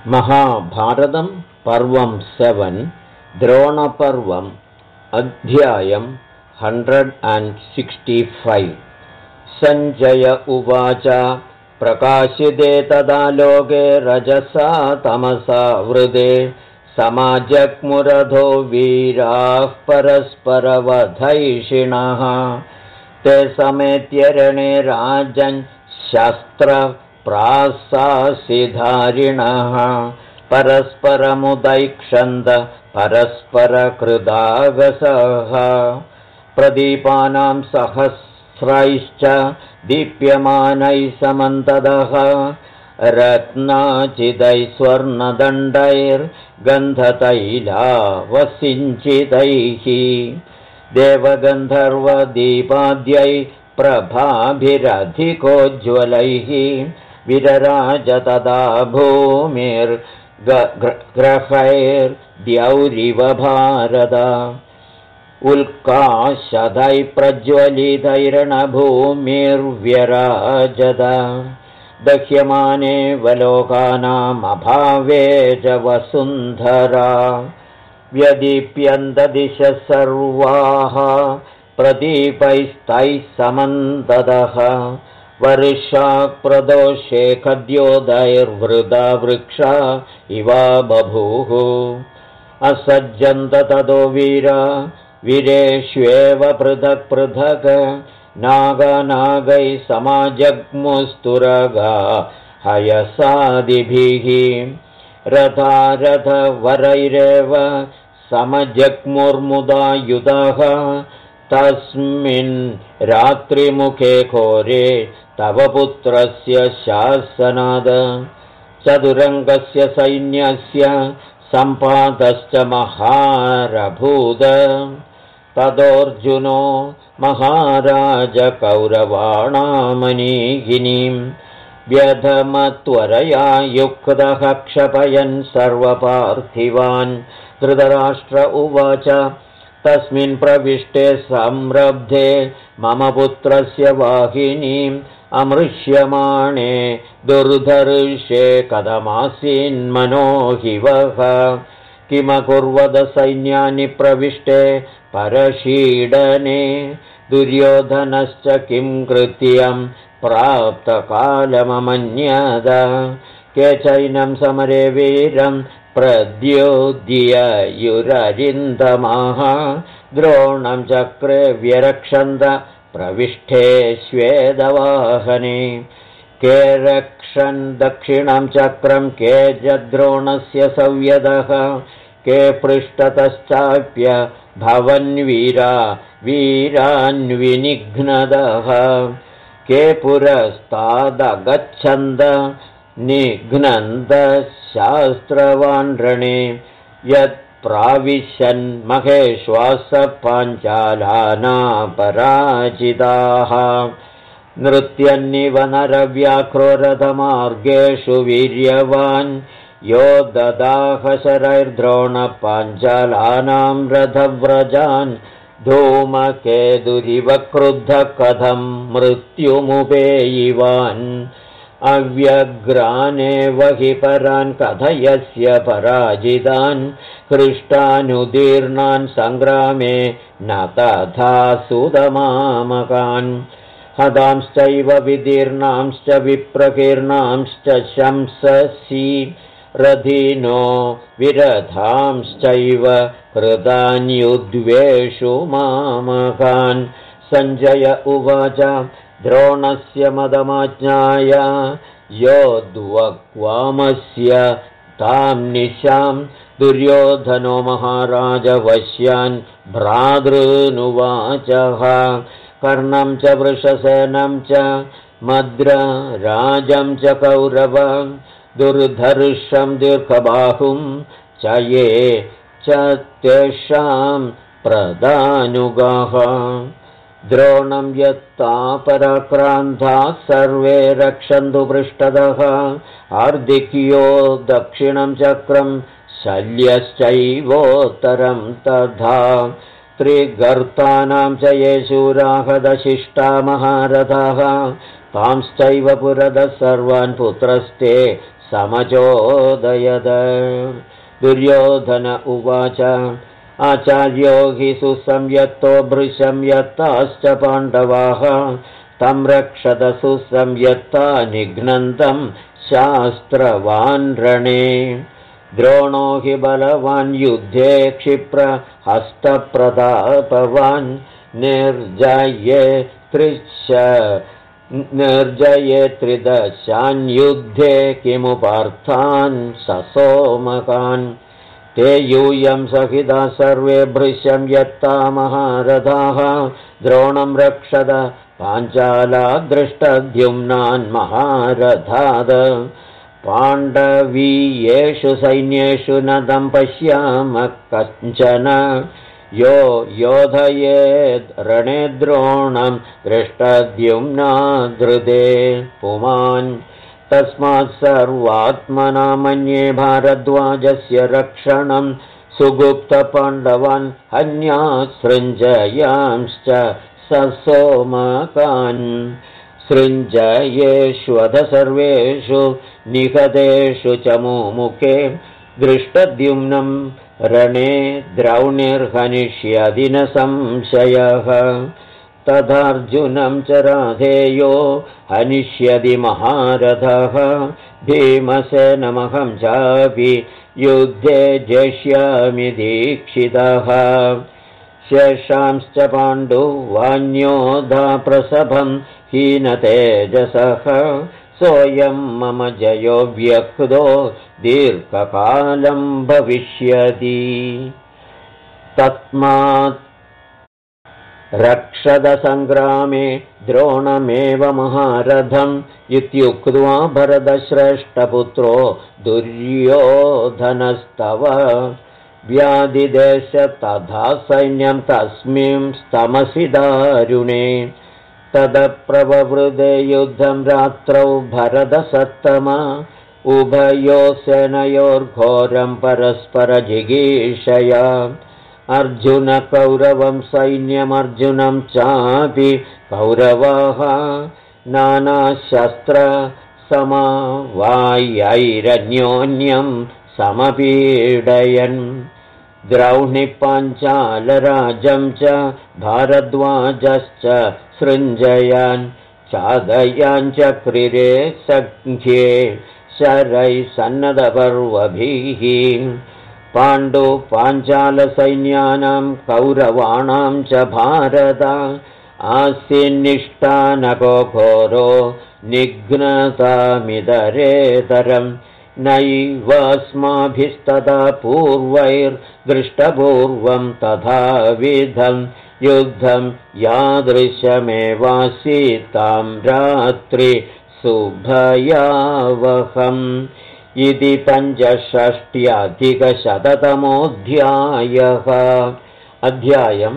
महाभारतं पर्वं 7 द्रोणपर्वम् अध्यायं 165 सञ्जय उवाच प्रकाशिते तदा लोके रजसा तमसा वृदे समाजग्मुरधो वीराः परस्परवधैषिणः ते समेत्यरणे राजन् शस्त्रप्रासासिधारिणः परस्परमुदैक्षन्द परस्परकृदागसः प्रदीपानां सहस्रैश्च दीप्यमानैः समन्ततः रत्नाचिदैः स्वर्णदण्डैर्गन्धतैलावसिञ्चितैः देवगन्धर्वदीपाद्यै प्रभाभिरधिकोज्ज्वलैः विरराज तदा भूमिर्ग्रहैर्द्यौरिव भारत उल्काशदैः प्रज्वलितैर्णभूमिर्व्यराजत दह्यमाने वलोकानामभावे च वसुन्धरा व्यदीप्यन्तदिशः सर्वाः प्रदीपैस्तैः समन्ततः वर्षाप्रदोषे खद्योदैर्वृदा वृक्षा इवा बभूः असज्जन्त ततो वीरेष्वेव पृथक् पृथक् नागैः समाजग्मुस्तुरगा हयसादिभिः रथवरैरेव समजग्मुर्मुदा युधः तस्मिन् रात्रिमुखे घोरे तव पुत्रस्य शासनाद चतुरङ्गस्य सैन्यस्य सम्पातश्च महारभूद ततोऽर्जुनो महाराज कौरवाणामनीगिनीं व्यधमत्वरया युक्तः क्षपयन् सर्वपार्थिवान् धृतराष्ट्र उवाच तस्मिन् प्रविष्टे संरब्धे मम पुत्रस्य वाहिनीम् अमृष्यमाणे दुर्धर्षे कथमासीन्मनो हि वः किमकुर्वद सैन्यानि प्रविष्टे परशीडने दुर्योधनश्च किं कृत्यं प्राप्तकालममन्यद केचैनं समरे वीरं प्रद्योद्ययुररिन्दमाः द्रोणं चक्रे व्यरक्षन्त प्रविष्टे श्वेदवाहने के रक्षन् दक्षिणं चक्रं के द्रोणस्य संव्यदः के पृष्ठतश्चाप्य वीरान्विनिघ्नदः के पुरस्तादगच्छन्द निघ्नन्द शास्त्रवान् रणे यत्प्राविशन् महेश्वास पाञ्चालानापराजिताः नृत्यन्निव नरव्याघ्रो रथमार्गेषु वीर्यवान् यो ददाह शरैर्द्रोण पाञ्चालानां रथव्रजान् धूमकेतुरिव क्रुद्धः कथं मृत्युमुपेयिवान् अव्यग्रानेव हि परान् कथयस्य पराजितान् हृष्टानुदीर्णान् सङ्ग्रामे न तथा सुदमामकान् हतांश्चैव विदीर्णांश्च विप्रकीर्णांश्च शंससि रथिनो विरथांश्चैव कृतान्युद्वेषु मामकान् सञ्जय उवाच द्रोणस्य मदमाज्ञाय योद्वक्वामस्य तां निशां दुर्योधनो महाराज वश्यान् भ्रातॄनुवाचः कर्णं च वृषसेनं च मद्रराजं च कौरव दुर्धर्षं दीर्घबाहुं च ये च तेषां प्रदानुगाः द्रोणं यत्ता पराक्रान्ताः सर्वे रक्षन्तु पृष्ठतः हार्दिक्यो दक्षिणं चक्रं शल्यश्चैवोत्तरं तथा त्रिगर्तानां च ये शूराः दशिष्टा महारथाः तांश्चैव पुरतः सर्वान् पुत्रस्ते समचोदयद। दुर्योधन उवाच आचार्यो हि सुसंयत्तो भृशं यत्ताश्च पाण्डवाः तं रक्षत सुसंयत्ता निघ्नन्तं शास्त्रवान् रणे। द्रोणो हि बलवान् युद्धे क्षिप्रहस्तप्रतापवान् निर्जये त्रिदशान् युद्धे किमुपार्थान् ससोमकान्। ते यूयं सहिता सर्वे भृशं यत्ता महारथाः द्रोणं रक्षत पाञ्चाला दृष्टद्युम्नान् महारथाद। पाण्डवीयेषु सैन्येषु न तं पश्यामः कञ्चन यो योधयेद् रणे द्रोणं दृष्टद्युम्ना धृते पुमान्। तस्मात् सर्वात्मना मन्ये भारद्वाजस्य रक्षणं सुगुप्तपाण्डवान् हन्यात् सृञ्जयांश्च ससोमकान्। सृञ्जयेष्वध सर्वेषु निहतेषु च मुमुखे दृष्टद्युम्नं रणे द्रौणिर्हनिष्यति न संशयः। तथार्जुनं च राधेयो हनिष्यति महारथः भीमसेनमहं चापि युद्धे जेष्यामि दीक्षितः। शेषांश्च पाण्डुवान्योधा प्रसभं हीनतेजसः सोऽयं मम जयो व्यक्तो दीर्घकालं भविष्यति। तस्मात् रक्षदसङ्ग्रामे द्रोणमेव महारथम् इत्युक्त्वा भरतश्रेष्ठपुत्रो दुर्योधनस्तव। व्याधिदेश तथा सैन्यं तस्मिं स्तमसि दारुणे। तदप्रववृदे युद्धं रात्रौ भरतसत्तमा उभयोः सेनयोर्घोरं परस्परजिगीषया। अर्जुन कौरवं सैन्यमर्जुनं चापि कौरवाः नानाशस्त्रसमवायैरन्योन्यं समपीडयन्। द्रौणिपाञ्चालराजं च भारद्वाजश्च सृञ्जयान् चादयान् चक्रिरे सख्ये शरैः सन्नदपर्वभिः। पाण्डुपाञ्चालसैन्यानां कौरवाणां च भारत आसीन्निष्ठानको घोरो निघ्नतामितरेतरम्। नैवास्माभिस्तदा पूर्वैर्दृष्टपूर्वं तथाविधं युद्धं यादृशमेवासीतां रात्रि सुभयावहम्। इति 65अधिकशततमोऽध्यायः। अध्यायं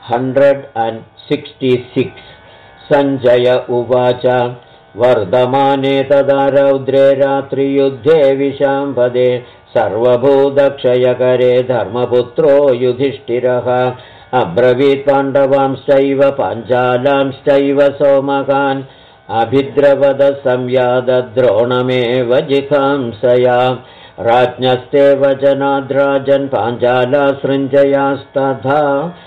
166। सञ्जय उवाच वर्धमाने तदा रौद्रे रात्रियुद्धे विशाम्पदे सर्वभूतक्षयकरे धर्मपुत्रो युधिष्ठिरः अब्रवीत् पाण्डवांश्चैव पाञ्चालांश्चैव सोमकान् अभिद्रवद संयादद्रोणमेव जिघांसया। राज्ञस्ते वचनाद्राजन् पाञ्चाला सृञ्जयास्तथा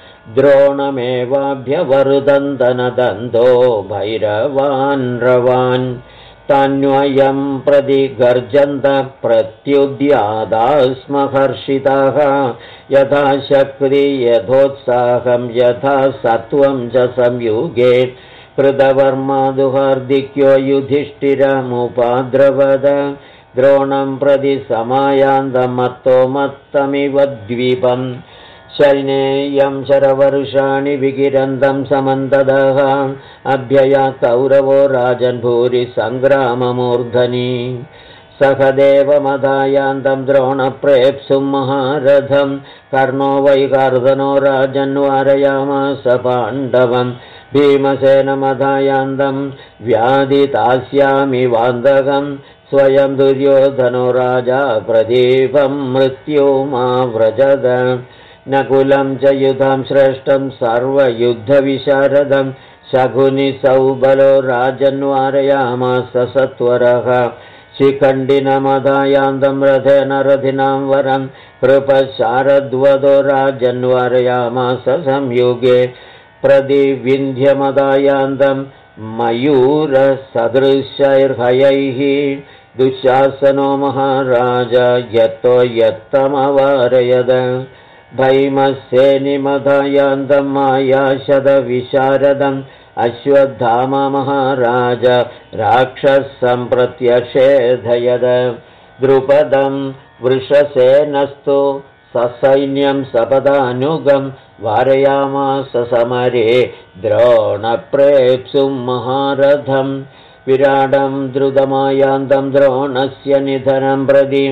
द्रोणमेवाभ्यवरुदन्दनदन्दो भैरवान् रवान्। तान्वयं प्रति गर्जन्त प्रत्युद्यादास्म हर्षिताः यथा शक्ति यथोत्साहं यथा सत्वं च संयुगे। कृतवर्मादुहार्दिक्यो युधिष्ठिरमुपाद्रवद द्रोणं प्रति समायान्तमत्तो मत्तमिव द्वीपम्। शैनेयं शरवर्षाणि विकिरन्तं समन्ततः अभ्ययात् कौरवो राजन् भूरि सङ्ग्राममूर्धनि। सह देवमदायान्तं द्रोणप्रेप्सुं महारथं कर्णो वै कर्दनो राजन्वारयामास पाण्डवम्। भीमसेनमदायान्तं व्याधितास्यामि वान्दकं स्वयं दुर्योधनो राजा प्रदीपं मृत्युमाव्रजद। नकुलं च युधं श्रेष्ठं सर्वयुद्धविशारदं शकुनि सौबलो राजन्वारयामास सत्वरः। शिखण्डिनमदायान्तं रथेन रथिनां वरं कृपशारद्वदो राजन्वारयामास संयुगे प्रतिविन्ध्यमदायान्तं मयूरसदृशैर्हयैः दुःशासनो महाराज यत्तो यत्तमवारयद भैमसेनिमदायान्तं मायाशतविशारदम् अश्वत्थामा महाराज राक्षसं प्रत्यषेधयद द्रुपदं वृषसेनस्तु ससैन्यं सपदानुगं वारयामास समरे द्रोणप्रेप्सुं महारथं विराडं द्रुतमायान्तं द्रोणस्य निधनं प्रति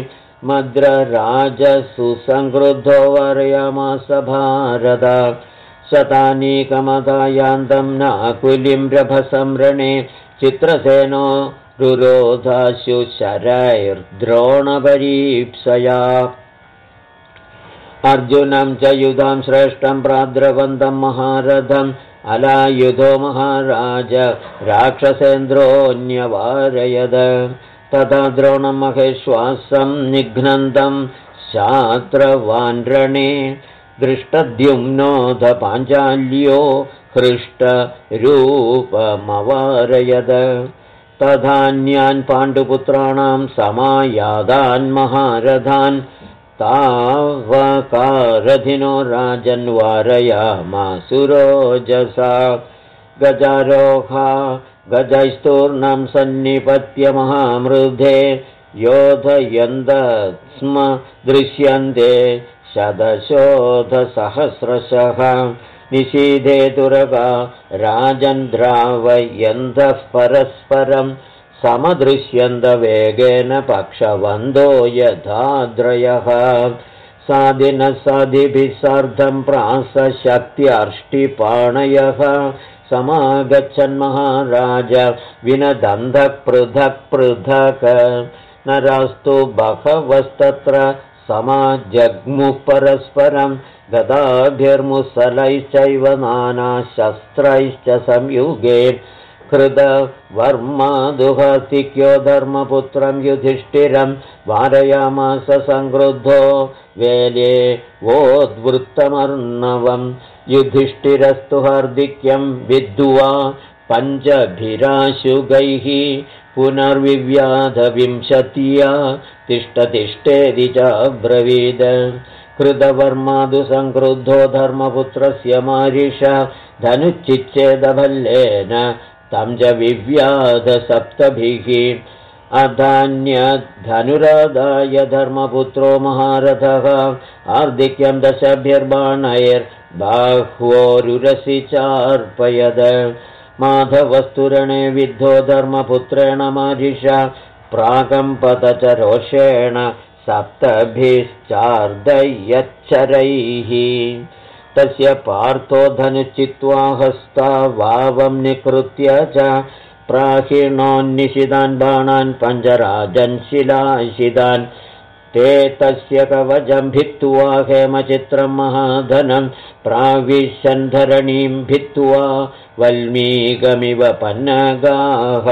मद्रराजसुसंक्रुद्धो वारयामास भारत शतानीकमदायान्तं नाकुलिं रभसंरणे चित्रसेनो रुरोधाशु शरैर्द्रोणपरीप्सया अर्जुनं च युधां श्रेष्ठं प्राद्रवन्तं महारथम् अलायुधो महाराज राक्षसेन्द्रोऽन्यवारयद तथा द्रोणं महेश्वासं निघ्नन्तं शात्रवान्रणे दृष्टद्युम्नोऽथ पाञ्चाल्यो हृष्टरूपमवारयद तथान्यान् पाण्डुपुत्राणां समायादान् महारथान् तावकारधिनो राजन्वारयामासुरोजसा गजारोहा गजैस्तूर्णं सन्निपत्य महामृधे योधयन्तः स्म दृश्यन्ते शतशोधसहस्रशः निशीधे तुरगा राजन्द्रावयन्तः परस्परं समदृश्यन्तवेगेन पक्षवन्दो यथाद्रयः साधिनः साधिभिः सार्धं प्रासशक्त्यर्ष्टिपाणयः समागच्छन् महाराज विनदन्तः पृथक् पृथक् नरास्तु बहवस्तत्र समाजग्मुः परस्परं गदाभिर्मुसलैश्चैव नानाशस्त्रैश्च संयुगे कृतवर्मादुहस्तिक्यो धर्मपुत्रं युधिष्ठिरं वारयामास संक्रुद्धो वेले वोद्वृत्तमर्णवं युधिष्ठिरस्तु हार्दिक्यं विद्ध्वा पञ्चभिराशुगैः पुनर्विव्याधविंशत्या तिष्ठतिष्ठेति चाब्रवीद कृतवर्मादु संक्रुद्धो धर्मपुत्रस्य मारिष धनुच्चिच्छेदभल्लेन तं च विव्याध सप्तभिः अधान्यधनुरादाय धर्मपुत्रो महारथः हार्दिक्यं दशभिर्बाणैर्बाह्वोरुरसि चार्पयद माधवस्तुरणे विद्धो धर्मपुत्रेण मारिषा प्राकम्पत च रोषेण सप्तभिश्चार्दयच्चरैः तस्य पार्थो धनुचित्वा हस्ता वावं निकृत्य च प्राहिणोन्निशितान् बाणान् पञ्चराजन् शिलाशितान् ते तस्य कवचं भित्त्वा हेमचित्रं महाधनं प्राविशन् धरणीं भित्त्वा वल्मीकमिव पन्नगाः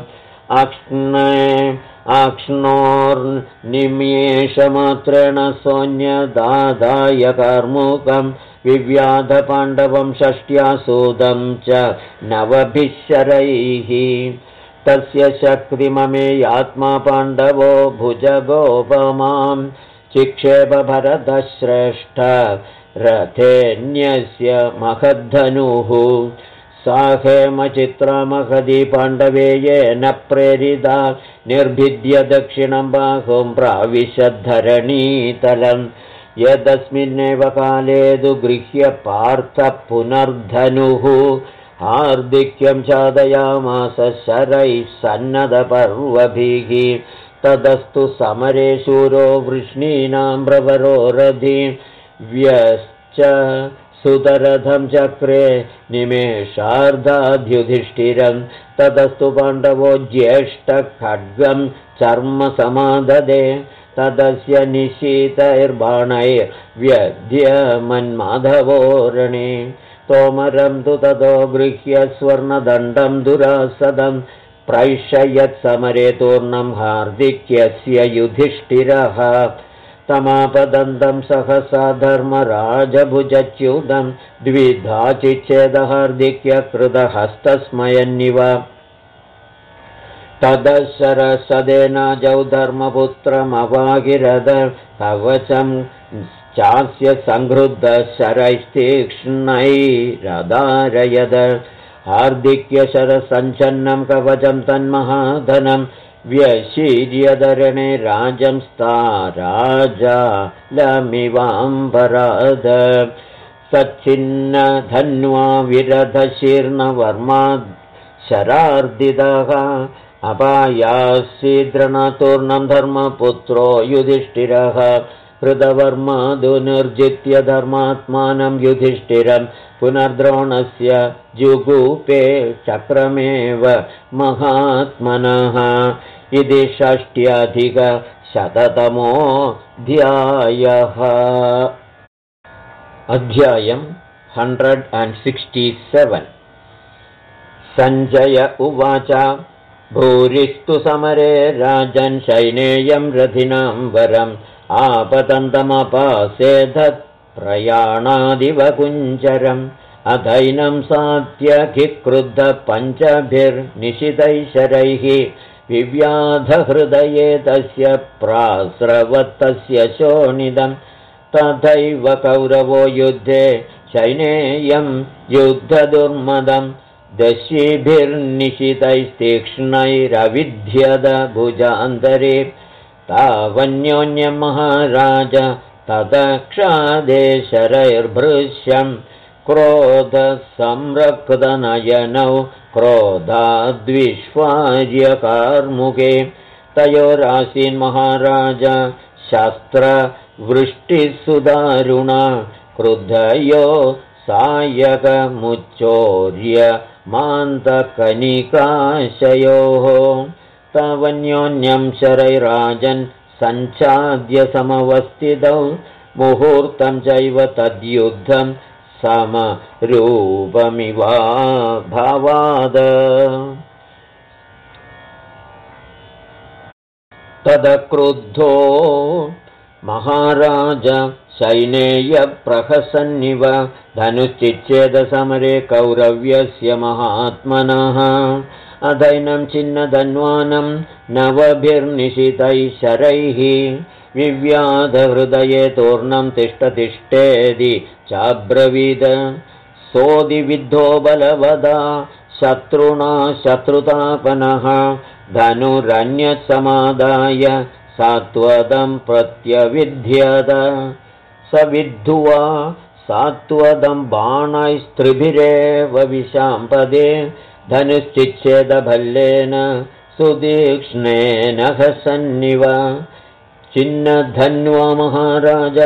आक्ष्णोर्निमेषमात्रेण सोऽन्यदादाय कार्मुकं विव्याधपाण्डवं षष्ट्या सूदं च नवभिः शरैः तस्य शक्तिममेयात्मा पाण्डवो भुजगोपमां चिक्षेप भरतश्रेष्ठ रथेऽन्यस्य महद्धनुः साहेमचित्रमहदी पाण्डवे येन प्रेरिता निर्भिद्य दक्षिणं बाहुं प्राविशद्धरणीतलं यदस्मिन्नेव काले तु गृह्य पार्थः पुनर्धनुः हार्दिक्यं चादयामास शरैः सन्नदपर्वभिः तदस्तु समरे शूरो वृष्णीनां प्रवरो रथि व्यश्च सुतरथं चक्रे निमेषार्धाद्युधिष्ठिरं तदस्तु पाण्डवो ज्येष्ठखड्गं चर्मसमाददे तदस्य निशीतैर्बाणैर्व्यध्यमन्माधवो रणे तोमरं तु ततो गृह्य स्वर्णदण्डं दुरासदं प्रैषयत्समरे तूर्णं हार्दिक्यस्य युधिष्ठिरः तमापदन्तं सहसा धर्मराजभुजच्युतं द्विधा चिच्छेदहार्दिक्य कृतहस्तस्मयन्निव तदशरसदेनाजौ धर्मपुत्रमवागिरद कवचं चास्य संहृद्धशरैस्तीक्ष्णैरदारयद हार्दिक्यशरसञ्चन्नं कवचं तन्महाधनं व्यशीर्यदरणे राजंस्ता राजा लमिवाम्बराद सच्चिन्नधन्वा विरधशीर्णवर्मा शरार्दितः अपायासीद्रणतूर्णं धर्मपुत्रो युधिष्ठिरः हृतवर्मादुनिर्जित्य धर्मात्मानं युधिष्ठिरं पुनर्द्रोणस्य जुगुपे चक्रमेव महात्मनः इति 60-शततमोऽध्यायः। अध्यायं 167। सञ्जय उवाच भूरिस्तु समरे राजन् शैनेयं रथिनां वरम् आपतन्तमपासेधत् प्रयाणादिव कुञ्जरम् अधैनं सात्यधिक्रुद्ध पञ्चभिर्निशितैशरैः विव्याधहृदये तस्य प्रास्रवत्तस्य शोणिदम् तथैव कौरवो युद्धे शैनेयं युद्धदुर्मदम् दशीभिर्निशितैस्तीक्ष्णैरविध्यद भुजान्तरे तावन्योन्यं महाराज ततक्षादेशरैर्भृश्यं क्रोधसंरक्तनयनौ क्रोधाद्विश्वार्यकार्मुके तयोरासीन् महाराज शस्त्रवृष्टिसुदारुणा क्रुद्धयो सायकमुच्चोर्य मान्तकनिकाशयोः तावन्योन्यं शरैराजन् सञ्चाद्य समवस्थितौ मुहूर्तं चैव तद्युद्धं समरूपमिवाभावाद तदक्रुद्धो महाराज शैनेयप्रहसन्निव धनुश्चिच्छेदसमरे कौरव्यस्य महात्मनः अधैनं छिन्नधन्वानं नवभिर्निशितैः शरैः विव्याधहृदये तूर्णं तिष्ठतिष्ठेदि चाब्रवीद सोऽदिविद्धो बलवदा शत्रुणा शत्रुतापनः धनुरन्यसमादाय सात्वदं प्रत्यविध्यद स विद्धुवा सात्वदं बाणैस्त्रिभिरेव विशाम्पदे धनुश्चिच्छेदभल्लेन सुतीक्ष्णेन हसन्निव छिन्नधन्वा महाराज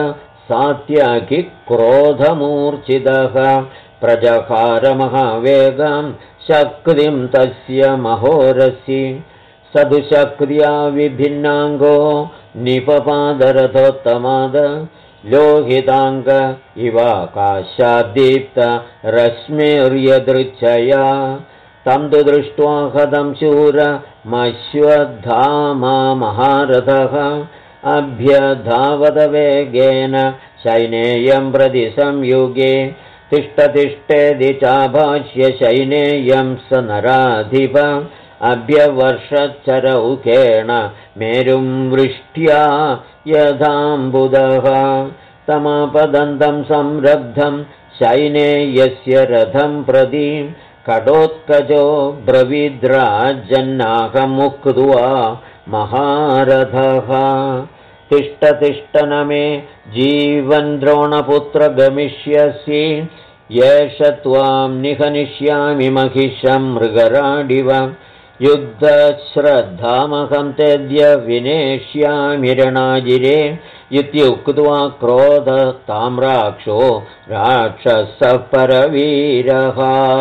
सात्यकिक्रोधमूर्छितः प्रजहारमहावेगं शक्तिं तस्य महोरसि सदुशक्रिया विभिन्नाङ्गो निपपादरथोत्तमाद लोहिताङ्ग इवाकाशाद्दीप्त रश्मिर्यदृच्छया तं तु दृष्ट्वा हतं शूरमश्वत्थामा महारथः अभ्यधावदवेगेन शैनेयं प्रति संयुगे तिष्ठतिष्ठेदि चाभाष्य शैनेयं स नराधिप अभ्यवर्षच्चरौकेण मेरुं वृष्ट्या यथाम्बुदः तमापदन्तं संरब्धं शैनेयस्य रथं प्रति कडोत्कजो ब्रवीद्राजन्नाहमुक्त्वा महारथः तिष्ठ न मे जीवन् द्रोणपुत्र गमिष्यसि येष त्वां निहनिष्यामि महिषं मृगराडिव युद्धश्रद्धामहं तेद्य विनेष्यामि रणाजिरे इत्युक्त्वा क्रोधताम्राक्षो राक्षसः परवीरः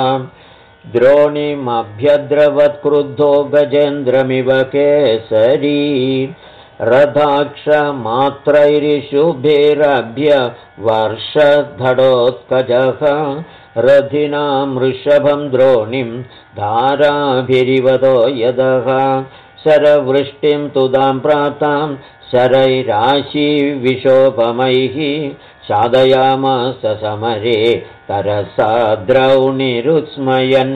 द्रोणीमभ्यद्रवत्क्रुद्धो गजेन्द्रमिव केसरी रथाक्षमात्रैरिषुभिरभ्य वर्षधडोत्कजः रथिनां वृषभं द्रोणिं धाराभिरिवतो यदः शरवृष्टिं तुदां प्राप्तां शरैराशिविशोपमैः साधयामास समरे तरसा द्रौणिरुत्स्मयन्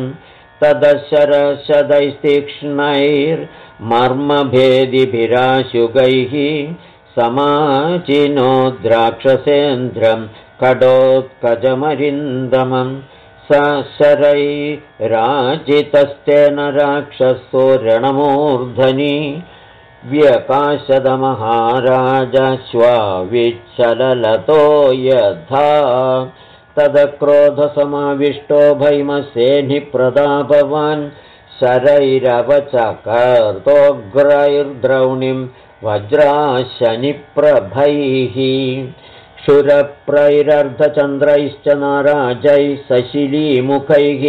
तदशरशदैस्तीक्ष्णैर्मर्मभेदिभिराशुगैः समाचिनो द्राक्षसेन्द्रं खडोत्कजमरिन्दमम् स शरैराजितस्तेन राक्षसो रणमूर्धनि व्यकाशदमहाराजश्वाविच्छललतो यथा तदक्रोधसमाविष्टो भीमसेनिप्रतापवान् शरैरवचकर्तोग्रैर्द्रौणिं वज्राशनिप्रभैः क्षुरप्रैरर्धचन्द्रैश्च नाराजैः सशिलीमुखैः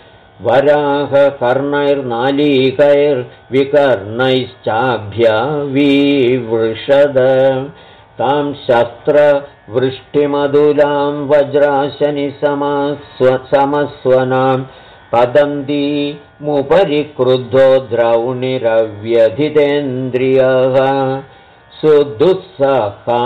वराहकर्णैर्नालीकैर्विकर्णैश्चाभ्यविवृषद तां शस्त्रवृष्टिमधुलां वज्राशनि समस्वनां पदन्तीमुपरि क्रुद्धो द्रौणिरव्यधितेन्द्रियः सुदुःसहां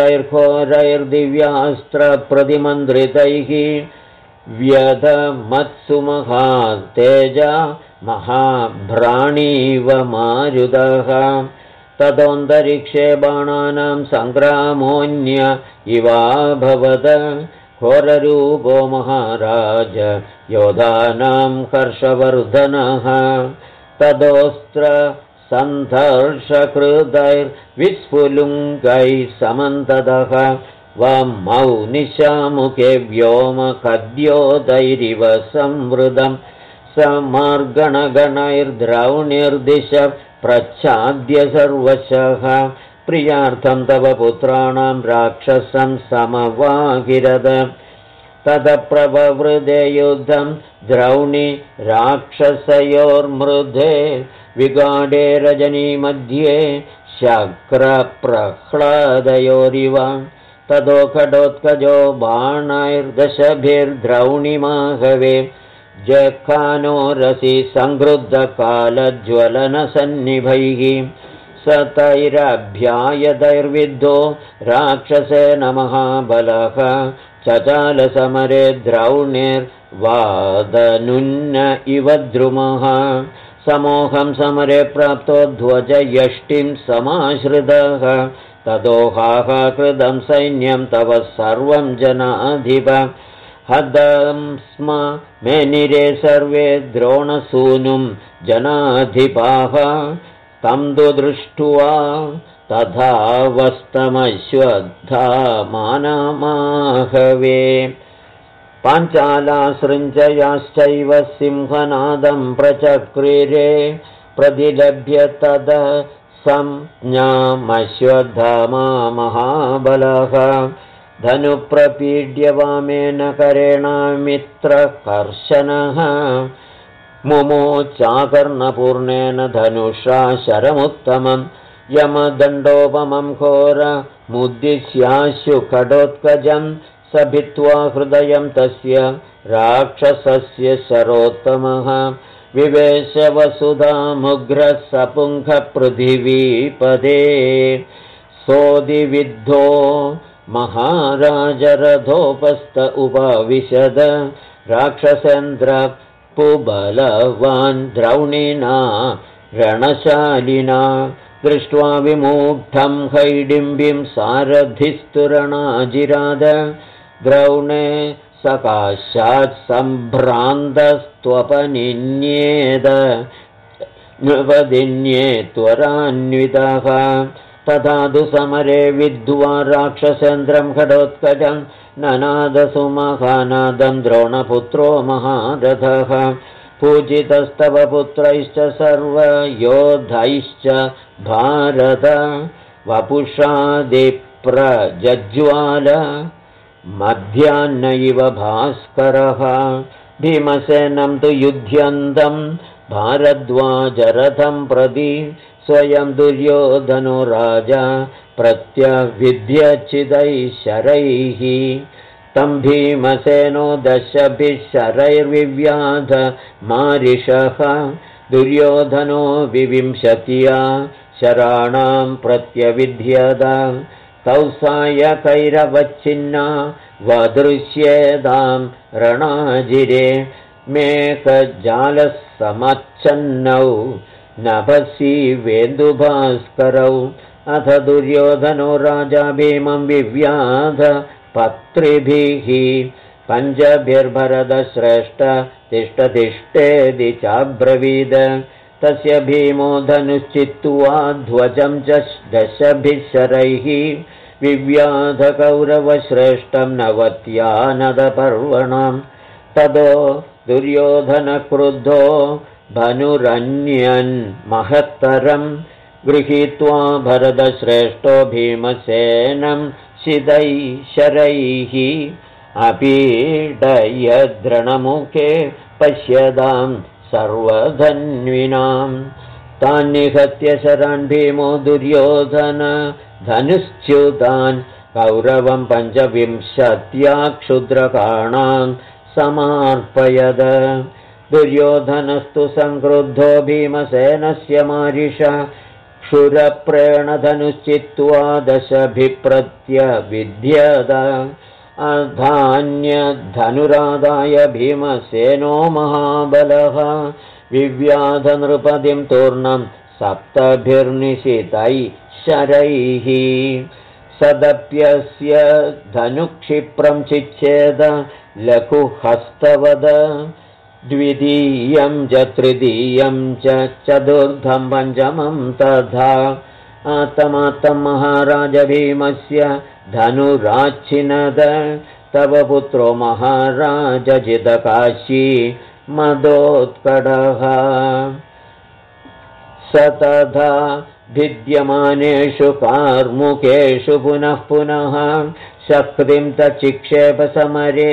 शरैर्घोरैर्दिव्यास्त्रप्रतिमन्त्रितैः व्यधमत्सु महातेजा महाभ्राणीव मारुतः तदोऽन्तरिक्षे बाणानां सङ्ग्रामोऽन्य इवाभवद घोररूपो महाराज योधानां हर्षवर्धनः तदोऽस्त्र सन्धर्षकृतैर्विस्फुलिङ्गैः समन्ततः वमौ निशामुखे व्योमखद्योतैरिव संवृतं समर्गणगणैर्द्रौणिर्दिश प्रच्छाद्य सर्वशः प्रियार्थं तव पुत्राणां राक्षसं समवागिरद तदप्रववृदे युद्धं द्रौणि राक्षसयोर्मृधे विगाढे रजनीमध्ये शक्रप्रह्लादयोरिव तदो खडोत्कजो बाणैर्दशभिर्द्रौणिमाहवे जखानो रसि संगृद्धकालज्वलनसन्निभैः सतैरभ्यायतैर्विद्धो राक्षसेन महाबलः चचालसमरे द्रौणिर्वादनुन्न इव द्रुमः समोहं समरे प्राप्तो ध्वजयष्टिं समाश्रितः तदोहाः कृतं सैन्यं तव सर्वं जनाधिप हदं स्म मेनिरे सर्वे द्रोणसूनुं जनाधिपाः तं तु दृष्ट्वा तथावस्तमश्वत्थमानमाहवे पाञ्चालासृञ्जयाश्चैव सिंहनादं प्रचक्रिरे प्रतिलभ्य तद संज्ञामश्वत्थामा महाबलः धनुप्रपीड्य वामेन करेणामित्रकर्शनः मुमोचाकर्णपूर्णेन धनुषा शरमुत्तमं यमदण्डोपमं घोरमुद्दिश्याशु खडोत्कजं सभित्वा हृदयं तस्य राक्षसस्य शरोत्तमः विवेश वसुधामुग्रः सपुङ्खपृथिवीपदे सोदिविद्धो महाराजरथोपस्थ उपविशद राक्षसेन्द्र पुबलवान् द्रौणिना रणशालिना दृष्ट्वा विमूढं हैडिम्बिं सारथिस्तुरणाजिराद द्रौणे सकाशात् सम्भ्रान्तस्त्वपनिन्येद नृपदिन्ये त्वरान्वितः तथा तु समरे विद्ध्वा राक्षसेन्द्रं खडोत्कजं ननादसुमहानादं द्रोणपुत्रो महारथः पूजितस्तव पुत्रैश्च सर्वयोधैश्च भारत वपुषादिप्रज्ज्वाल मध्याह्न इव भास्करः भीमसेनं तु युध्यन्तं भारद्वाजरथं प्रति स्वयं दुर्योधनो राजा प्रत्यविद्यचिदैः शरैः तं भीमसेनो दशभिः शरैर्विव्याध मारिषः दुर्योधनो विविंशत्या शराणां प्रत्यविध्यद तौ सायकैरवच्छिन्ना वदृश्येदां रणाजिरे मेघजालसमच्छन्नौ नभसि वेन्दुभास्करौ अथ दुर्योधनो राजा भीमं विव्याध पत्रिभिः पञ्चभिर्भरतश्रेष्ठ तिष्ठतिष्ठेदि चाब्रवीद तस्य भीमो धनुश्चित्त्वा ध्वजं च दशभिः शरैः विव्याध कौरवश्रेष्ठं नवत्या नदपर्वणां ततो दुर्योधनक्रुद्धो धनुरन्यन् महत्तरं गृहीत्वा भरतश्रेष्ठो भीमसेनं शिदैः शरैः अपीडयद्रणमुखे पश्यतां सर्वधन्विनां तान् निहत्य शरान् भीमो दुर्योधन धनुश्च्युतान् कौरवं 25 क्षुद्रकाणां समार्पयद दुर्योधनस्तु संक्रुद्धो भीमसेनस्य मारिषा क्षुरप्रेणधनुश्चित्त्वा दशभिप्रत्यविध्यद अधान्यधनुरादाय भीमसेनो महाबलः विव्याधनृपतिं तूर्णं 7 शरैः सदप्यस्य धनुक्षिप्रं चिच्छेद लघुहस्तवद द्वितीयं च तृतीयं च चतुर्थं पञ्चमं तथा आत्मात्तं महाराज भीमस्य धनुराच्छिनद तव पुत्रो महाराज जितकाशी मदोत्कटः स तथा भिद्यमानेषु कार्मुकेषु पुनः पुनः शक्तिं तचिक्षेप समरे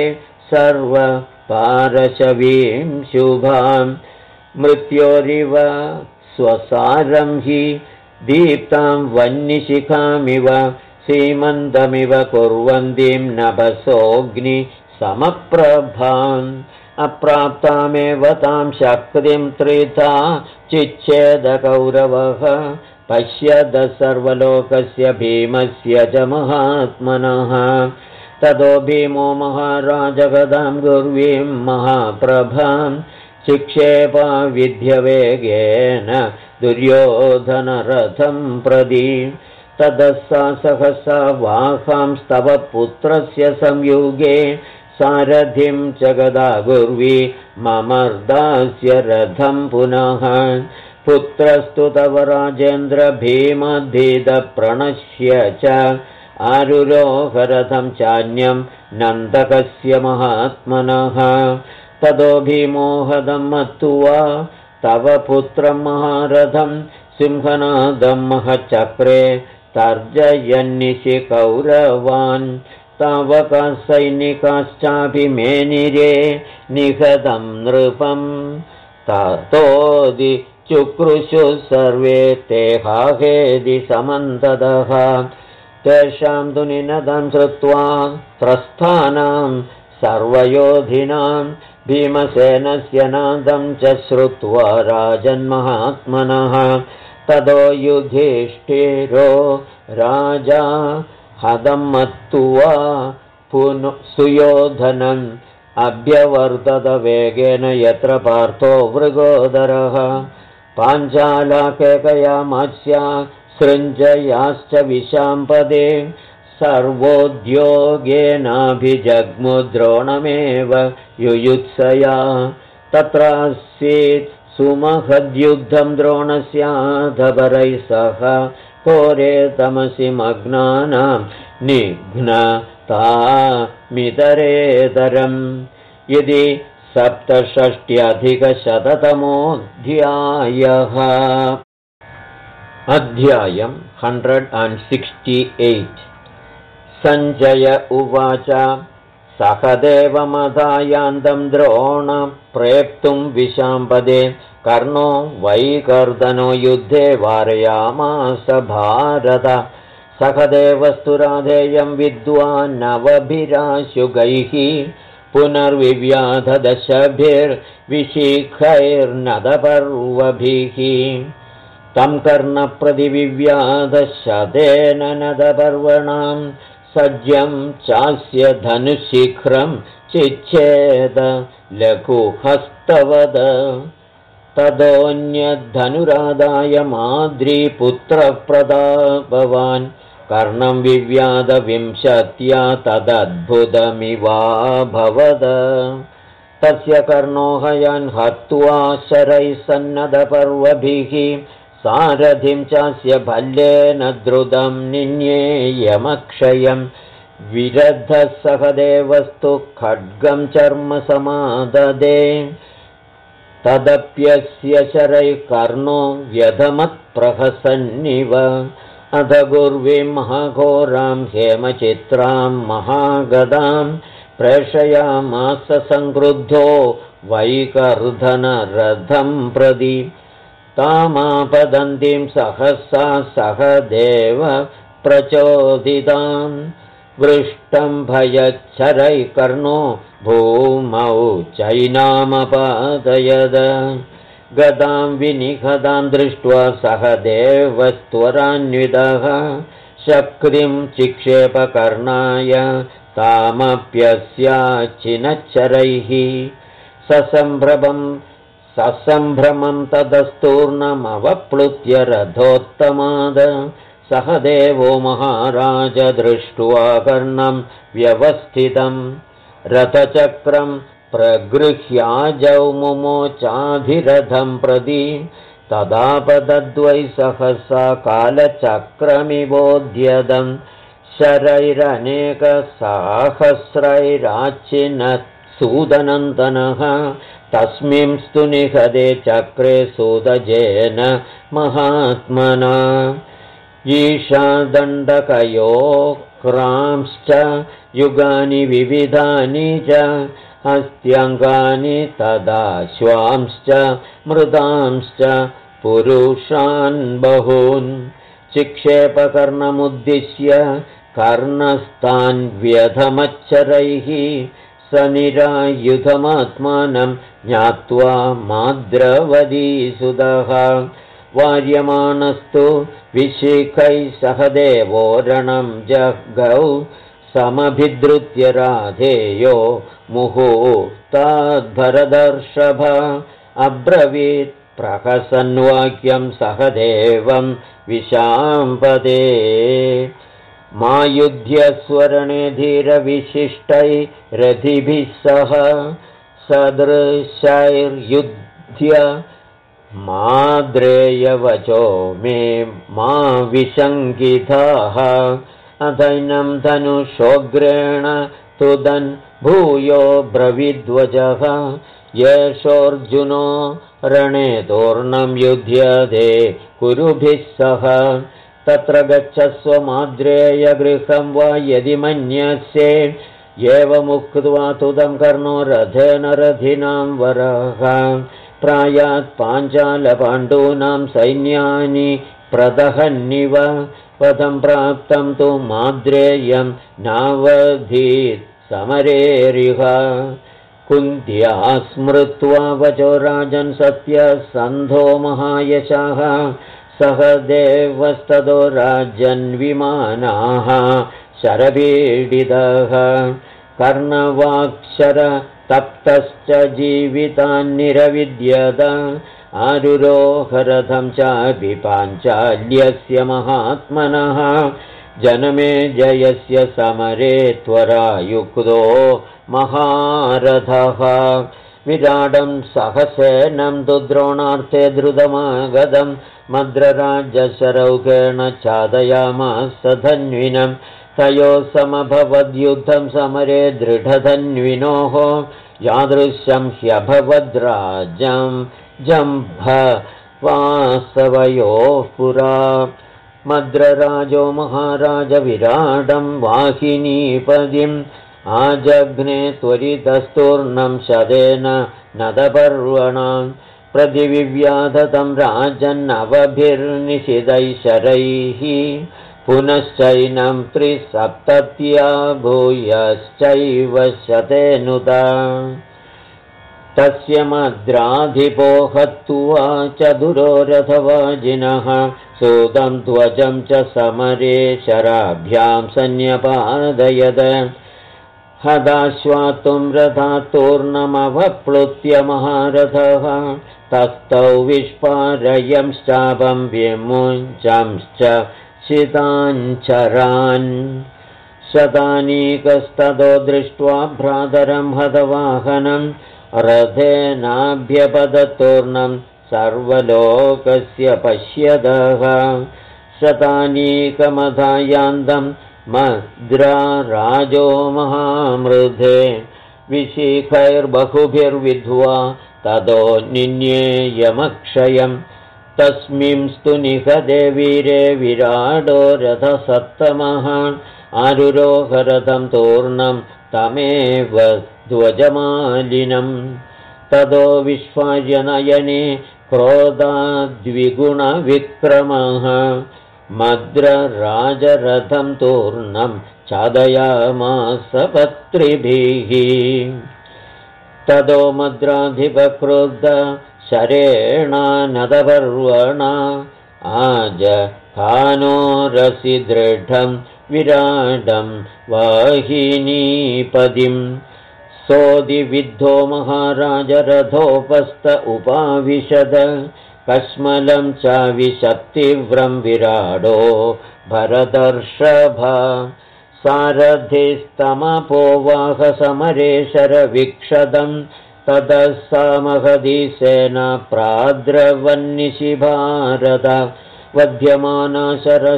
सर्वपारशवीं शुभां मृत्योरिव स्वसारं हि दीप्तां वह्निशिखामिव सीमन्तमिव कुर्वन्तीं नभसोऽग्निसमप्रभाम् अप्राप्तामेव तां शक्तिं त्रिधा चिच्छेदकौरवः पश्यद सर्वलोकस्य भीमस्य च महात्मनः ततो भीमो महाराजगदां गुर्वीं महाप्रभां चिक्षेपा विध्यवेगेन दुर्योधनरथं प्रति ततः सा सहसा वाहांस्तव पुत्रस्य संयुगे सारथिं च गदा गुर्वी ममर्दास्य रथं पुनः पुत्रस्तु तव राजेन्द्र भीमधीतप्रणश्य च आरुरोहरथं चान्यं नन्दकस्य महात्मनः ततो भीमोहदं मत्वा तव पुत्रं महारथं सिंहनादं महचक्रे तर्जयन्निशि कौरवान् तावका सैनिकाश्चाभिमेनिरे निहतं नृपं ततोदि चुक्रुषु सर्वे ते हाहेदि समन्ततः तेषां तु निनदं श्रुत्वा त्रस्थानां सर्वयोधिनां भीमसेनस्य नादं च श्रुत्वा राजन्महात्मनः ततो युधिष्ठिरो राजा हदं मत्वा सुयोधनम् अभ्यवर्तत वेगेन यत्र पार्थो मृगोदरः पाञ्चालाकेकयामास्या सृञ्जयाश्च विशाम्पदे सर्वोद्योगेनाभिजग्मुद्रोणमेव युयुत्सया तत्रासीत् सुमहद्युद्धं द्रोणस्याधपरैः सह घोरे तमसि मग्नानां निघ्नतामितरेतरम् यदि 67-तमोऽध्यायः अध्यायं 168 सञ्जय उवाच सहदेवमधायान्तं द्रोण प्रेप्तुं विशाम्पदे कर्णो वैकर्दनो युद्धे वारयामास भारत सहदेवस्तु राधेयं विद्वान्नवभिराशुगैः पुनर्विव्याधदशभिर्विशिखैर्नदपर्वभिः तं कर्णप्रतिविव्याधशतेन नदपर्वणां सज्जं चास्य धनुशिखरं चिच्छेद लघुहस्तवद तदोऽन्यद्धनुरादाय माद्रीपुत्रप्रतापवान् कर्णं विव्याधविंशत्या तदद्भुतमिवाभवद तस्य कर्णो हयन् हत्वा शरैः सन्नदपर्वभिः सारथिं चास्य भल्लेन द्रुतं निन्येयमक्षयं विरद्धः सहदेवस्तु खड्गं चर्म समाददे तदप्यस्य शरैः कर्णो व्यधमत्प्रहसन्निव अथ गुर्वीं महाघोरां हेमचित्रां महागदां प्रेषयामास संक्रुद्धो वैकर्धनरथं प्रति तामापदन्तीं सहसा सहदेव प्रचोदितां वृष्टं भयच्छरैः कर्णो भूमौ चैनामपादयद गदां विनिहतां दृष्ट्वा सहदेवस्त्वरान्वितः शक्तिं चिक्षेपकर्णाय तामप्यस्याचिनच्चरैः ससम्भ्रमं तदस्तूर्णमवप्लुत्य रथोत्तमाद सहदेवो महाराज दृष्ट्वा कर्णं व्यवस्थितं रथचक्रं प्रगृह्याजौ मुमोचाभिरथं प्रति तदापदद्वै सहसा कालचक्रमिवोद्यतं शरैरनेकसाहस्रैराचिनत्सूदनन्दनः तस्मिंस्तु निहते चक्रे सुदजेन महात्मना ईशादण्डकयोक्रांश्च युगानि विविधानि च हस्त्यङ्गानि तदाश्वांश्च मृदांश्च पुरुषान् बहून् चिक्षेपकर्णमुद्दिश्य कर्णस्तान् व्यधमच्चरैः स निरायुधमात्मानं ज्ञात्वा माद्रवदीसुतः वार्यमाणस्तु विशिखैः सहदेवो रणं जगौ समभिद्रुत्य राधेयो मुहूर्ताद्भरदर्षभ अब्रवीत् प्रहसन्वाक्यं सहदेवं विशाम्पदे मा युध्यस्वरणे धीरविशिष्टैरथिभिः सह सदृशैर्युध्य माद्रेयवचो मे मा विशङ्किताः अथैनं धनुषोग्रेण तुदन् भूयो ब्रवीद्वजः येषोऽर्जुनो रणे तोर्णं युध्यते कुरुभिः सह तत्र गच्छस्व माद्रेयगृहं वा यदि मन्यसे एवमुक्त्वा तुदं कर्णो रथेन रथिनां वरः प्रायात् पाञ्चालपाण्डूनां सैन्यानि प्रदहन्निव पदं प्राप्तं तु माद्रेयं नावधीत् समरेरिह कुन्त्या स्मृत्वा वचो राजन् सत्यसन्धो महायशः सहदेवस्ततो राजन्विमानाः शरपीडितः कर्णवाक्षर तप्तश्च जीवितान्निरविद्यत आरुरोहरथं चापि पाञ्चाल्यस्य महात्मनः जनमे जयस्य समरे त्वरायुक्तो महारथः विराडं सहसेनं तु द्रोणार्थे द्रुतमागतं मद्रराजशरौकेण चादयामास धन्विनं तयोः समभवद्युद्धं समरे दृढधन्विनोः यादृशं ह्यभवद्राजं जम्भवासवयोः पुरा मद्रराजो महाराज विराडं वाहिनीपदिम् आजघ्ने त्वरितस्तूर्णं शतेन नदपर्वणां प्रतिविव्याधतं राजन्नवभिर्निशितैः शरैः पुनश्चैनं 370 भूयश्चैव शतेनुता तस्य मद्राधिपो हत्वा चतुरो रथवाजिनः सूतं ध्वजं च समरे शराभ्यां सन्न्यपादयद हदाश्वातुं रथात्तूर्णमवप्लुत्य महारथः तस्थौ विस्फारयंश्चापं विमुञ्चंश्च शिताञ्चरान् शतानीकस्ततो दृष्ट्वा भ्रातरं हतवाहनं रथेनाभ्यपदतूर्णं सर्वलोकस्य पश्यतः शतानीकमधायान्तं मद्राराजो महामृधे विशिखैर्बहुभिर्विद्ध्वा ततो निन्येयमक्षयम् तस्मिंस्तु निहते वीरे विराडो रथसत्तमः आरुरोहरथं तूर्णं तमेव ध्वजमालिनं ततो विश्वार्यनयने क्रोधाद्विगुणविक्रमः मद्रराजरथं तूर्णं चादयामास पत्रिभिः ततो मद्राधिपक्रुद्ध शरेणानदपर्वणा आजखानोरसि दृढं विराडं वाहिनीपदिं सोदिविद्धो महाराजरथोपस्थ उपाविशद कश्मलं चाविशक्तिव्रं विराडो भरतर्षभ सारथिस्तमपोवाहसमरे शरवीक्षदं ततः सा महदीसेना प्राद्रवन्निशि भारत वध्यमाना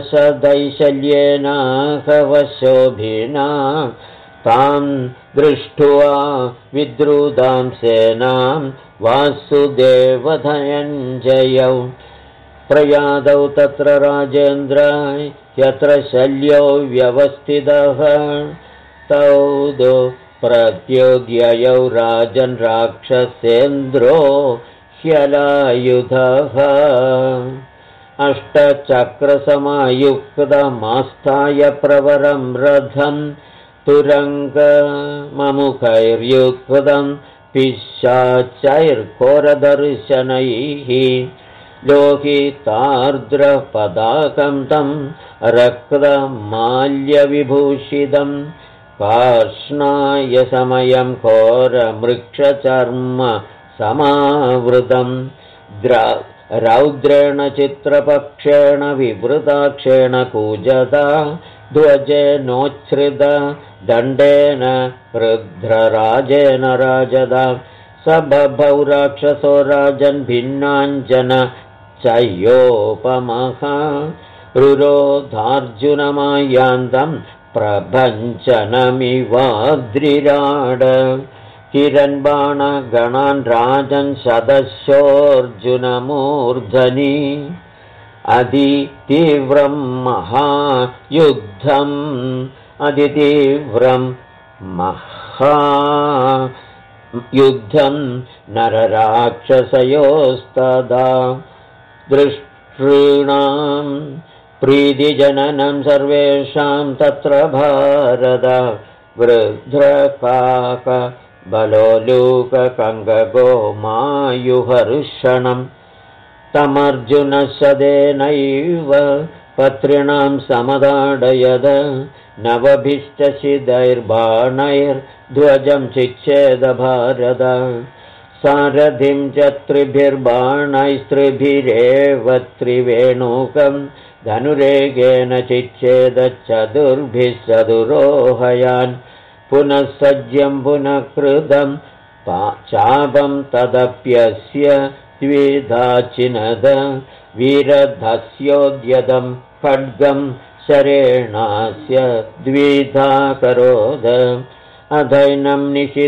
शरशदैशल्येनाहवशोभिना तां दृष्ट्वा विद्रुतां सेनां वासुदेवधनञ्जयौ प्रयादौ तत्र राजेन्द्र यत्र शल्यो व्यवस्थितः तौ दो प्रत्योद्ययौ राजन् राक्षसेन्द्रो ह्यलायुधः अष्टचक्रसमायुक्तमास्थाय प्रवरं रथं तुरङ्गममुखैर्युक्तं पिशाचैर्घोरदर्शनैः लोहितार्द्रपदाकं तं रक्तमाल्यविभूषितं कार्ष्णाय समयं घोरमृक्षचर्म समावृतं रौद्रेण चित्रपक्षेण विवृताक्षेण कूजता ध्वजेनोच्छ्रित दण्डेन रुद्रराजेन राजदा स बभौ राक्षसो राजन् भिन्नाञ्जन चयोपमः रुरोधार्जुनमायान्तं प्रभञ्चनमिवाद्रिराड किरण्बाणगणान् राजन् शतशोऽर्जुनमूर्धनि अतितीव्रं महायुद्धम् अतितीव्रं महायुद्धं नरराक्षसयोस्तदा दृष्टॄणां प्रीतिजननं सर्वेषां तत्र भारत वृद्ध्रकाक बलोलूककङ्गगोमायुहर्षणं तमर्जुनशदेनैव पत्रिणां समदाडयद नवभिश्चशिदैर्बाणैर्ध्वजं चिच्छेद भारत सारथिं च त्रिभिर्बाणैस्त्रिभिरेव त्रिवेणुकं धनुरेगेन चिच्छेद चतुर्भिश्चतुरोहयान् पुनः सज्यं पुनः कृतं चापं तदप्यस्य द्विधाचिनद वीरधस्योद्यतं खड्गं शरेणास्य द्विधा करोद अधैनं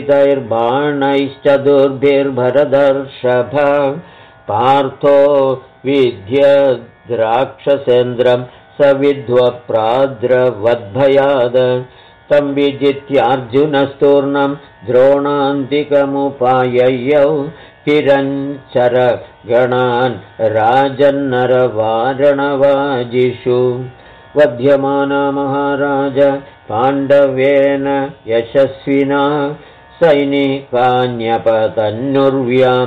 निशितैर्बाणैश्चतुर्भिर्भरदर्षभ पार्थो विद्यद्राक्षसेन्द्रं स विद्वप्राद्रवद्भयाद तं विजित्यार्जुनस्तूर्णं द्रोणान्तिकमुपाययौ किरञ्चरगणान् राजन्नरवारणवाजिषु वध्यमाना महाराज पाण्डवेन यशस्विना सैनिकान्यपतन्नुर्व्यां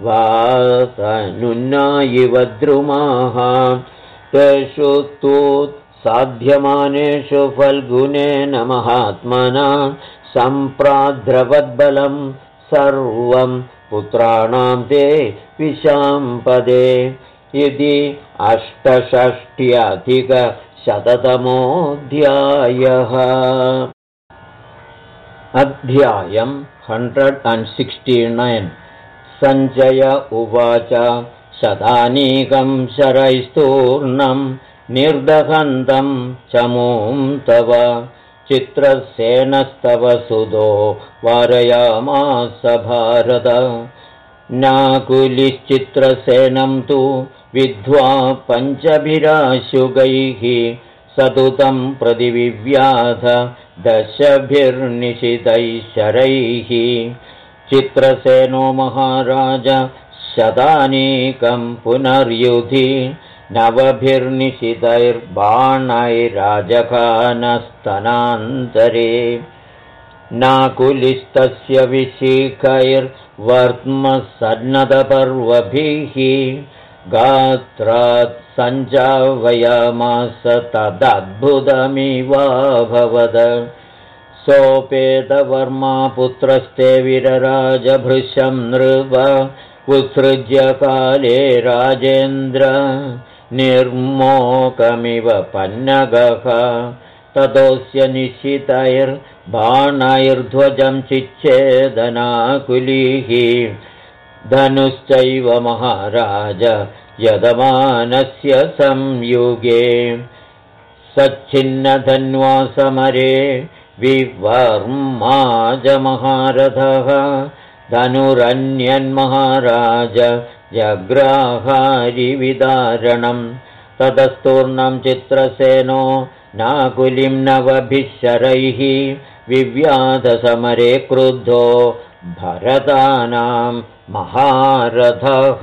वातनुन्नायिव द्रुमाः तेषु तु साध्यमानेषु फल्गुनेन महात्मना सम्प्राद्रवद्बलं सर्वं पुत्राणां ते विशाम्पदे इति 68अधिकशततमोऽध्यायः। अध्यायं 169। सञ्जय उवाच शतानीकं शरैस्तूर्णं निर्दहन्तं चमूं तव चित्रसेनस्तव सुतो वारयामास भारत नाकुलिश्चित्रसेनं तु विद्ध्वा पञ्चभिराशुगैः सतुतं प्रतिविव्याध दशभिर्निशितैः शरैः चित्रसेनो महाराज शतानीकं पुनर्युधि नवभिर्निशितैर्बाणैराजखानस्तनान्तरे नाकुलिस्तस्य विशीखैर्वर्त्मसन्नतपर्वभिः गात्रात् सञ्जावयामास तदद्भुतमिवाभवद सोपेतवर्मा पुत्रस्ते वीरराजभृशं नृप उत्सृज्य काले राजेन्द्र निर्मोकमिव पन्नगः ततोऽस्य निशितैर्बाणैर्ध्वजं चिच्छेदनाकुलिः धनुश्चैव महाराज यदमानस्य संयुगे सच्छिन्नधन्वा समरे विवर्माजमहारथः धनुरन्यन्महाराज जग्राहारिविदारणं ततस्तूर्णं चित्रसेनो नाकुलिं नवभिः शरैः विव्याधसमरे क्रुद्धो भरतानां महारथः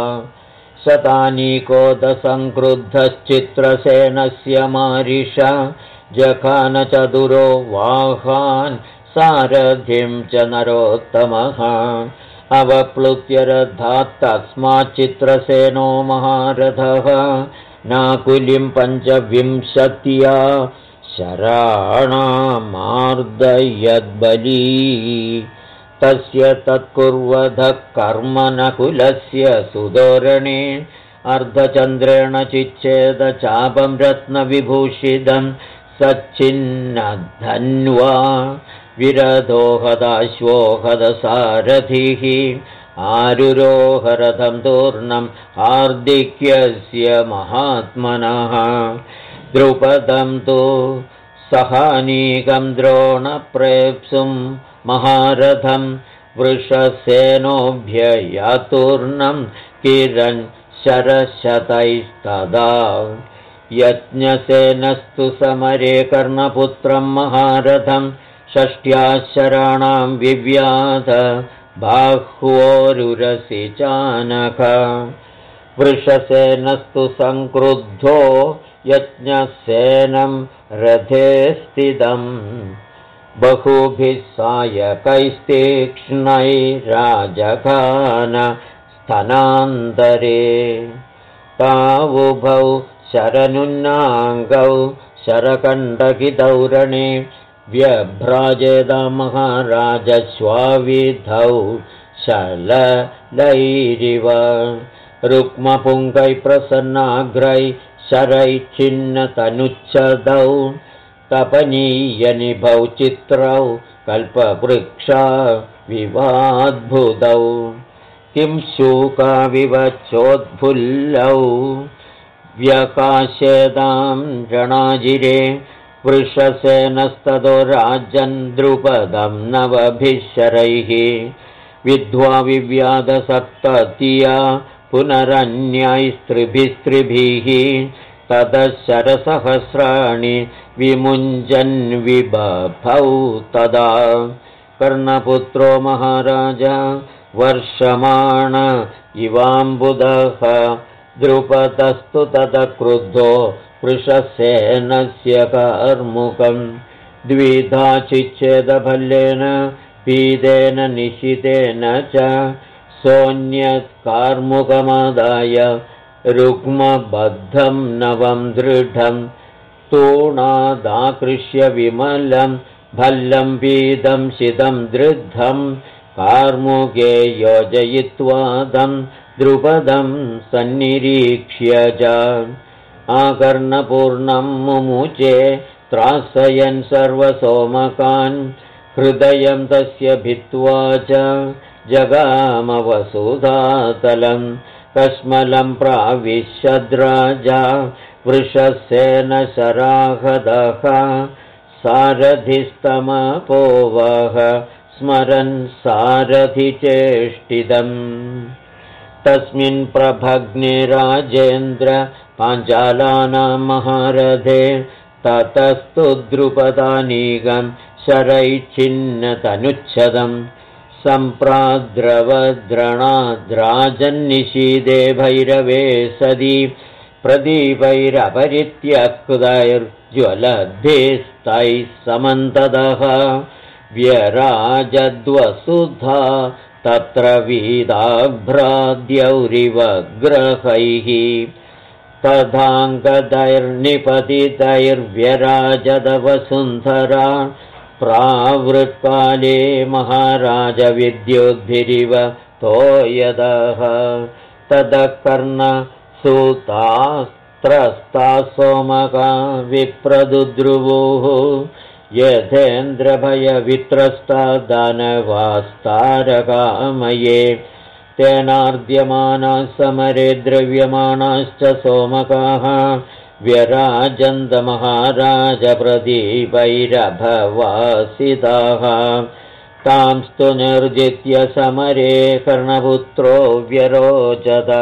शतानीकोदसङ्क्रुद्धश्चित्रसेनस्य मारिष जखानचतुरो वाहान् सारथिं च नरोत्तमः अवप्लुत्य रथात् तस्माच्चित्रसेनो महारथः नाकुलिं 25 शराणामार्दयद्बली तस्य तत्कुर्वधः कर्म नकुलस्य सुदोरणे अर्धचन्द्रेण चिच्छेद चापं रत्नविभूषितं सच्छिन्नधन्वा विरधोहदाश्वो हदसारथिः आरुरोहरथं तूर्णं हार्दिक्यस्य महात्मनः द्रुपदं तु सहानीकं द्रोणप्रेप्सुं महारथं वृषसेनोऽभ्ययातूर्णं किरन् शरशतैस्तदा यज्ञसेनस्तु समरे कर्णपुत्रं महारथं 6 शराणां विव्याध बाह्वोरुरसि चानक वृषसेनस्तु संक्रुद्धो यज्ञसेनं रथे स्थितं बहुभिः सायकैस्तीक्ष्णैराजखान स्तनान्तरे तावुभौ शरनुन्नाङ्गौ शरकण्डकिदौरणे व्यभ्राजेद महाराजश्वाविधौ शललैरिव रुक्मपुङ्गै प्रसन्नाग्रै शरैच्छिन्नतनुच्छदौ तपनीयनिभौ चित्रौ कल्पवृक्षा विवाद्भुतौ किं शूकाविवचोद्फुल्लौ व्यकाशेदां रणाजिरे वृषसेनस्ततो राजन् द्रुपदं 9 शरैः विद्ध्वा विव्याधसप्ततिया पुनरन्यैस्त्रिभिस्त्रिभिः ततः शरसहस्राणि विमुञ्जन् विबभौ तदा कर्णपुत्रो महाराज वर्षमाण इवाम्बुदः द्रुपदस्तु ततः क्रुद्धो वृषसेनस्य कार्मुकं द्विधा चिच्छेदभल्लेन पीतेन निशितेन च सोऽन्यत्कार्मुकमादाय रुक्मबद्धं नवं दृढं तूणादाकृष्य विमलं भल्लं पीतं शितं दृद्धं कार्मुके योजयित्वादं द्रुपदं सन्निरीक्ष्य च आकर्णपूर्णं मुमुचे त्रासयन् सर्वसोमकान् हृदयं तस्य भित्त्वा च जगामवसुधातलं कश्मलं प्राविशद्राजा वृषसेनशराहदः सारथिस्तमपोवः स्मरन् सारथिचेष्टितम् तस्मिन् प्रभग्ने राजेन्द्र पाञ्चालानां महारथे ततस्तु द्रुपदानीगं शरैच्छिन्नतनुच्छदम् सम्प्राद्रवद्रणाद्राजन्निशीदे भैरवे सदी प्रदीपैरपरित्यक्तैर्ज्वलद्भिस्तैः समन्ततः व्यराजद्वसुधा तत्र वीदाभ्राद्यौरिवग्रहैः तथाङ्गदैर्निपतितैर्व्यराजदवसुन्धरा प्रावृत्काले महाराजविद्युद्भिरिव तोयदः ततः कर्णसूतास्त्रस्ता सोमका विप्रदुद्रुवुः यथेन्द्रभयवित्रस्ता दानवास्तारकामये तेनार्द्यमानाः समरे द्रव्यमाणाश्च सोमकाः व्यराजन्तमहाराजप्रदीपैरभवासिताः तांस्तु निर्जित्य समरे कर्णपुत्रो व्यरोचत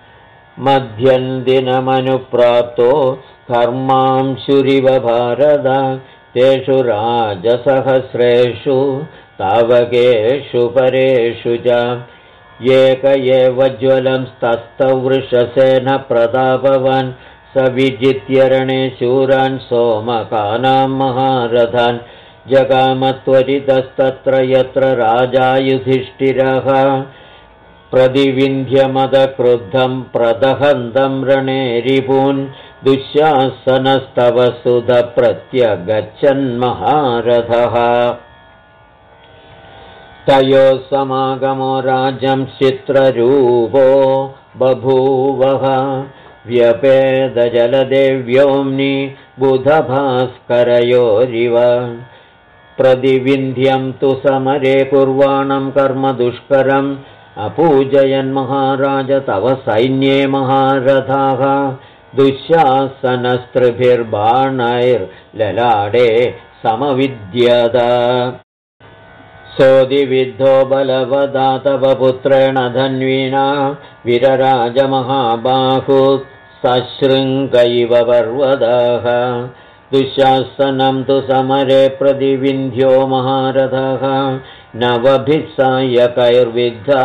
मध्यन्दिनमनुप्राप्तो कर्मांशुरिव भारत तेषु राजसहस्रेषु तावकेषु परेषु च एक एव ज्वलं तस्थौ वृषसेन प्रतापवान् स विजित्य रणे शूरान् सोमकानां महारथान् जगामत्वरितस्तत्र यत्र राजा युधिष्ठिरः प्रतिविन्ध्यमदक्रुद्धं प्रदहन्तं रणे रिपून् दुःशासनस्तव सुध प्रत्यगच्छन्महारथः तयोः समागमो राजं चित्ररूपो बभूवः व्यपेदजलदेव्योम्नि बुधभास्करयोरिव प्रतिविन्ध्यं तु समरे कुर्वाणं कर्म दुष्करम् अपूजयन्महाराज तव सैन्ये महारथाः दुःशासनस्त्रिभिर्बाणैर्ललाडे समविद्यत सोदिविद्धो बलवदा तव पुत्रेण धन्विना वीरराजमहाबाहु सशृङ्गैव पर्वतः दुःशासनं तु समरे प्रतिविन्ध्यो महारथः नवभिः सायकैर्विद्धा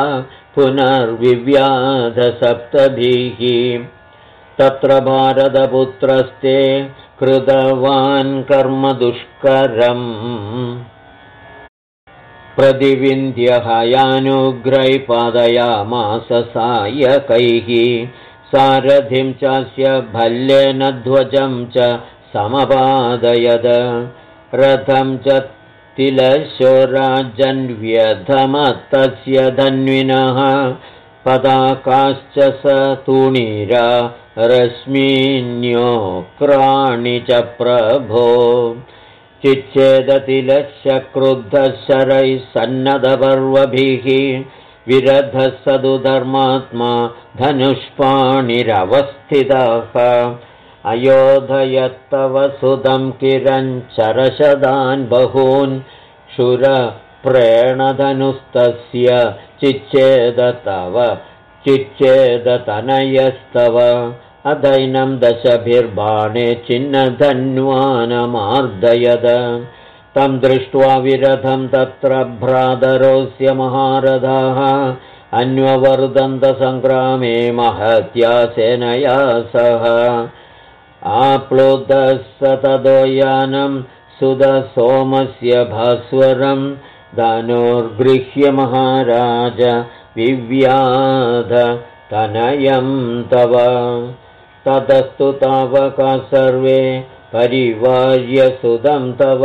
पुनर्विव्याधसप्तभिः तत्र भारतपुत्रस्ते कृतवान् कर्म दुष्करम् प्रतिविन्ध्यहयानुग्रैः पादयामास सायकैः सारथिं चास्य भल्लेन ध्वजं च समपादयद रथं च तिलशोराजन्व्यधमत्तस्य धन्विनः पताकाश्च स तूणीरा रश्मीन्योक्राणि च प्रभो चिच्छेदतिलस्य क्रुद्धः शरैः सन्नदपर्वभिः विरधः सदु धर्मात्मा धनुष्पाणिरवस्थितः अयोधयत्तव सुतं किरञ्चरशदान् बहून् शूरप्रेणधनुस्तस्य चिच्छेदतनयस्तव अदैनं दशभिर्बाणे छिन्नधन्वानमार्दयद तं दृष्ट्वा विरथं तत्र भ्रातरोऽस्य महारथाः अन्ववर्धन्तसङ्ग्रामे महत्या सेनया सह आप्लुतः स ततो यानं सुदसोमस्य भास्वरं दानोर्गृह्य महाराज विव्याध तनयं तव। ततस्तु तावका सर्वे परिवार्य सुतं तव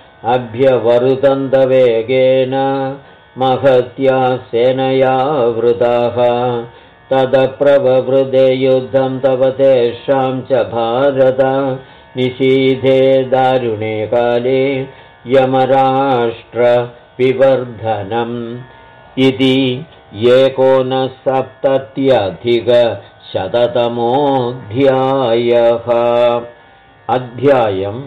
अभ्यवरुदन्तवेगेन महत्या सेनया वृताः। तदप्रववृदे युद्धं तव तेषां च भारत निशीथे दारुणे काले यमराष्ट्रविवर्धनम् इति 1970तमोऽध्यायः। अध्यायम्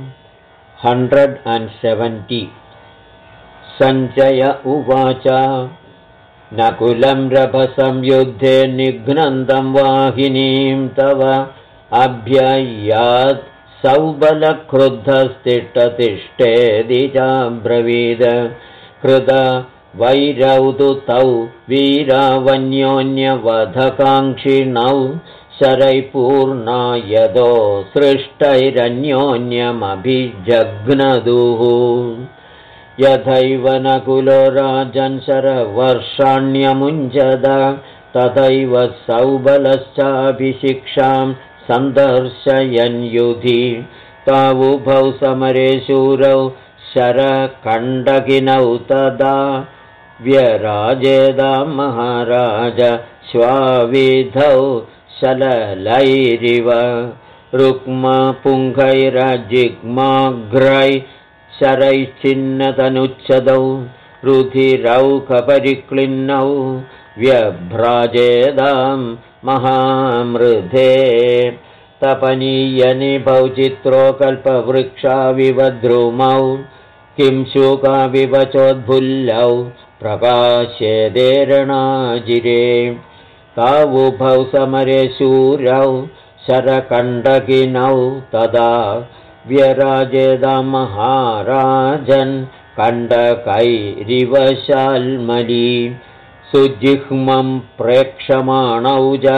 170। सञ्जय उवाच नकुलं रभसंयुद्धे निघ्नन्तं वाहिनीं तव अभ्ययात् सौबलक्रुद्धस्तिष्ठतिष्ठेदि चाब्रवीद कृत वैरौ तु तौ वीरावन्योन्यवधकाङ्क्षिणौ शरैपूर्णा यदो सृष्टैरन्योन्यमभिजघ्नदुः। यथैव नकुलो राजन् शरवर्षाण्यमुञ्चद तथैव सौबलश्चाभिशिक्षां सन्दर्शयन् युधि। तावुभौ समरे शूरौ शरकण्डकिनौ तदा व्यराजेदा महाराज श्वाविधौ शललैरिव रुक्मपुङ्खैरजिग्माघ्रै शरैश्चिन्नतनुच्छदौ रुधिरौखपरिक्लिन्नौ व्यभ्राजेदां महामृधे। तपनीयनिभौ चित्रो कल्पवृक्षाविवद्रुमौ किं शुकाविवचोद्भुल्लौ प्रकाशेदेरणाजिरे। तावुभौ समरे शूरौ शरकण्डकिनौ तदा व्यराजेदा महाराजन् कण्डकैरिव शाल्मली। सुजिह्मं प्रेक्षमाणौ च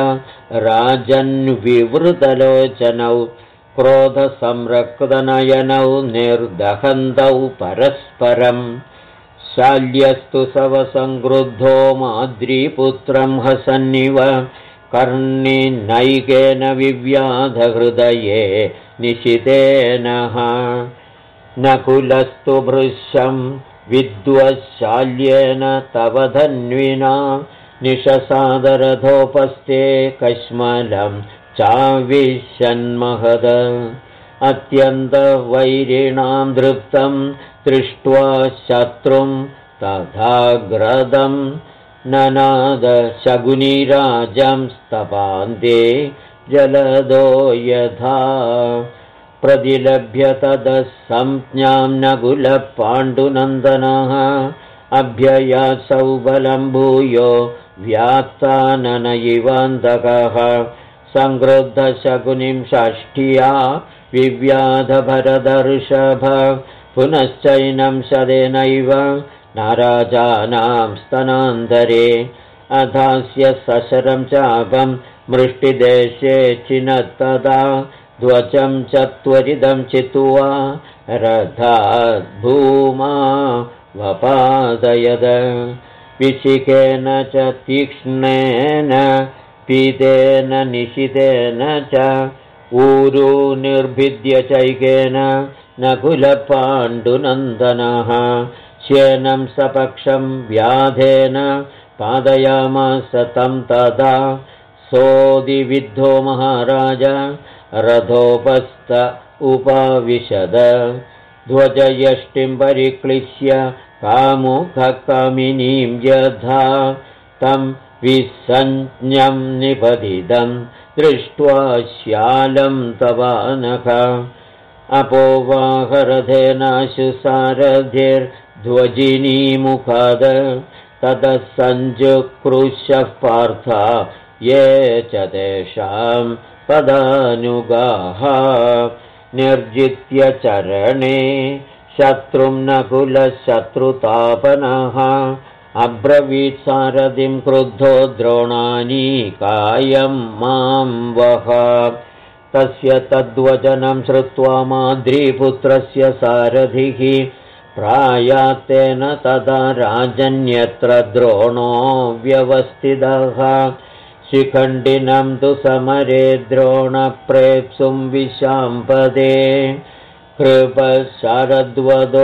राजन्विवृतलोचनौ क्रोधसंरक्तनयनौ निर्दहन्तौ परस्परम्। शाल्यस्तु सवसङ्क्रुद्धो माद्रीपुत्रं हसन्निव कर्णिनैकेन विव्याधहृदये निशितेनः। नकुलस्तु भृशं विद्वशाल्येन तव धन्विना निशसादरथोपस्थे कश्मलं चाविशन्महद। अत्यन्तवैरिणां दृप्तं दृष्ट्वा शत्रुं तथाग्रदं ननाद शकुनिराजं स्तपान्ते जलदो यथा। प्रतिलभ्य ततः संज्ञां नकुलः पाण्डुनन्दनः अभ्ययात् सौबलं भूयो व्यात्ताननयिवान्तकः। सङ्क्रुद्धशकुनिं षष्ठ्या विव्याधभरदर्षभ पुनश्चैनं शदेनैव नाराजानां स्तनान्तरे। अधास्य सशरं चापं मृष्टिदेशे चिनत्तदा ध्वजं च त्वरितं चित्वा रथाद् भूमा वपादयद। विशिखेन च तीक्ष्णेन पीतेन निशितेन च ऊरू निर्भिद्य चैकेन नकुलपाण्डुनन्दनः। श्येनं सपक्षं व्याधेन पादयामास तं तदा सोदिविद्धो महाराज रथोपस्थ उपाविशद। ध्वजयष्टिं परिक्लिश्य कामुककामिनीं यथा तं विसञ्ज्ञं निपतितं दृष्ट्वा श्यालं तवानख। अपोवाहरथेनाशु सारथिर्ध्वजिनीमुखाद ततः सञ्जुक्रुशः पार्था ये च तेषां पदानुगाः। निर्जित्य चरणे शत्रुं नकुलशत्रुतापनः अब्रवीत् सारथिं क्रुद्धो द्रोणानीकायं मां वह। तस्य तद्वचनं श्रुत्वा माद्रीपुत्रस्य सारथिः प्रायात्तेन तदा राजन्यत्र द्रोणो व्यवस्थितः शिखण्डिनं तु समरे द्रोणप्रेप्सुं विशाम्पदे कृपशारद्वदो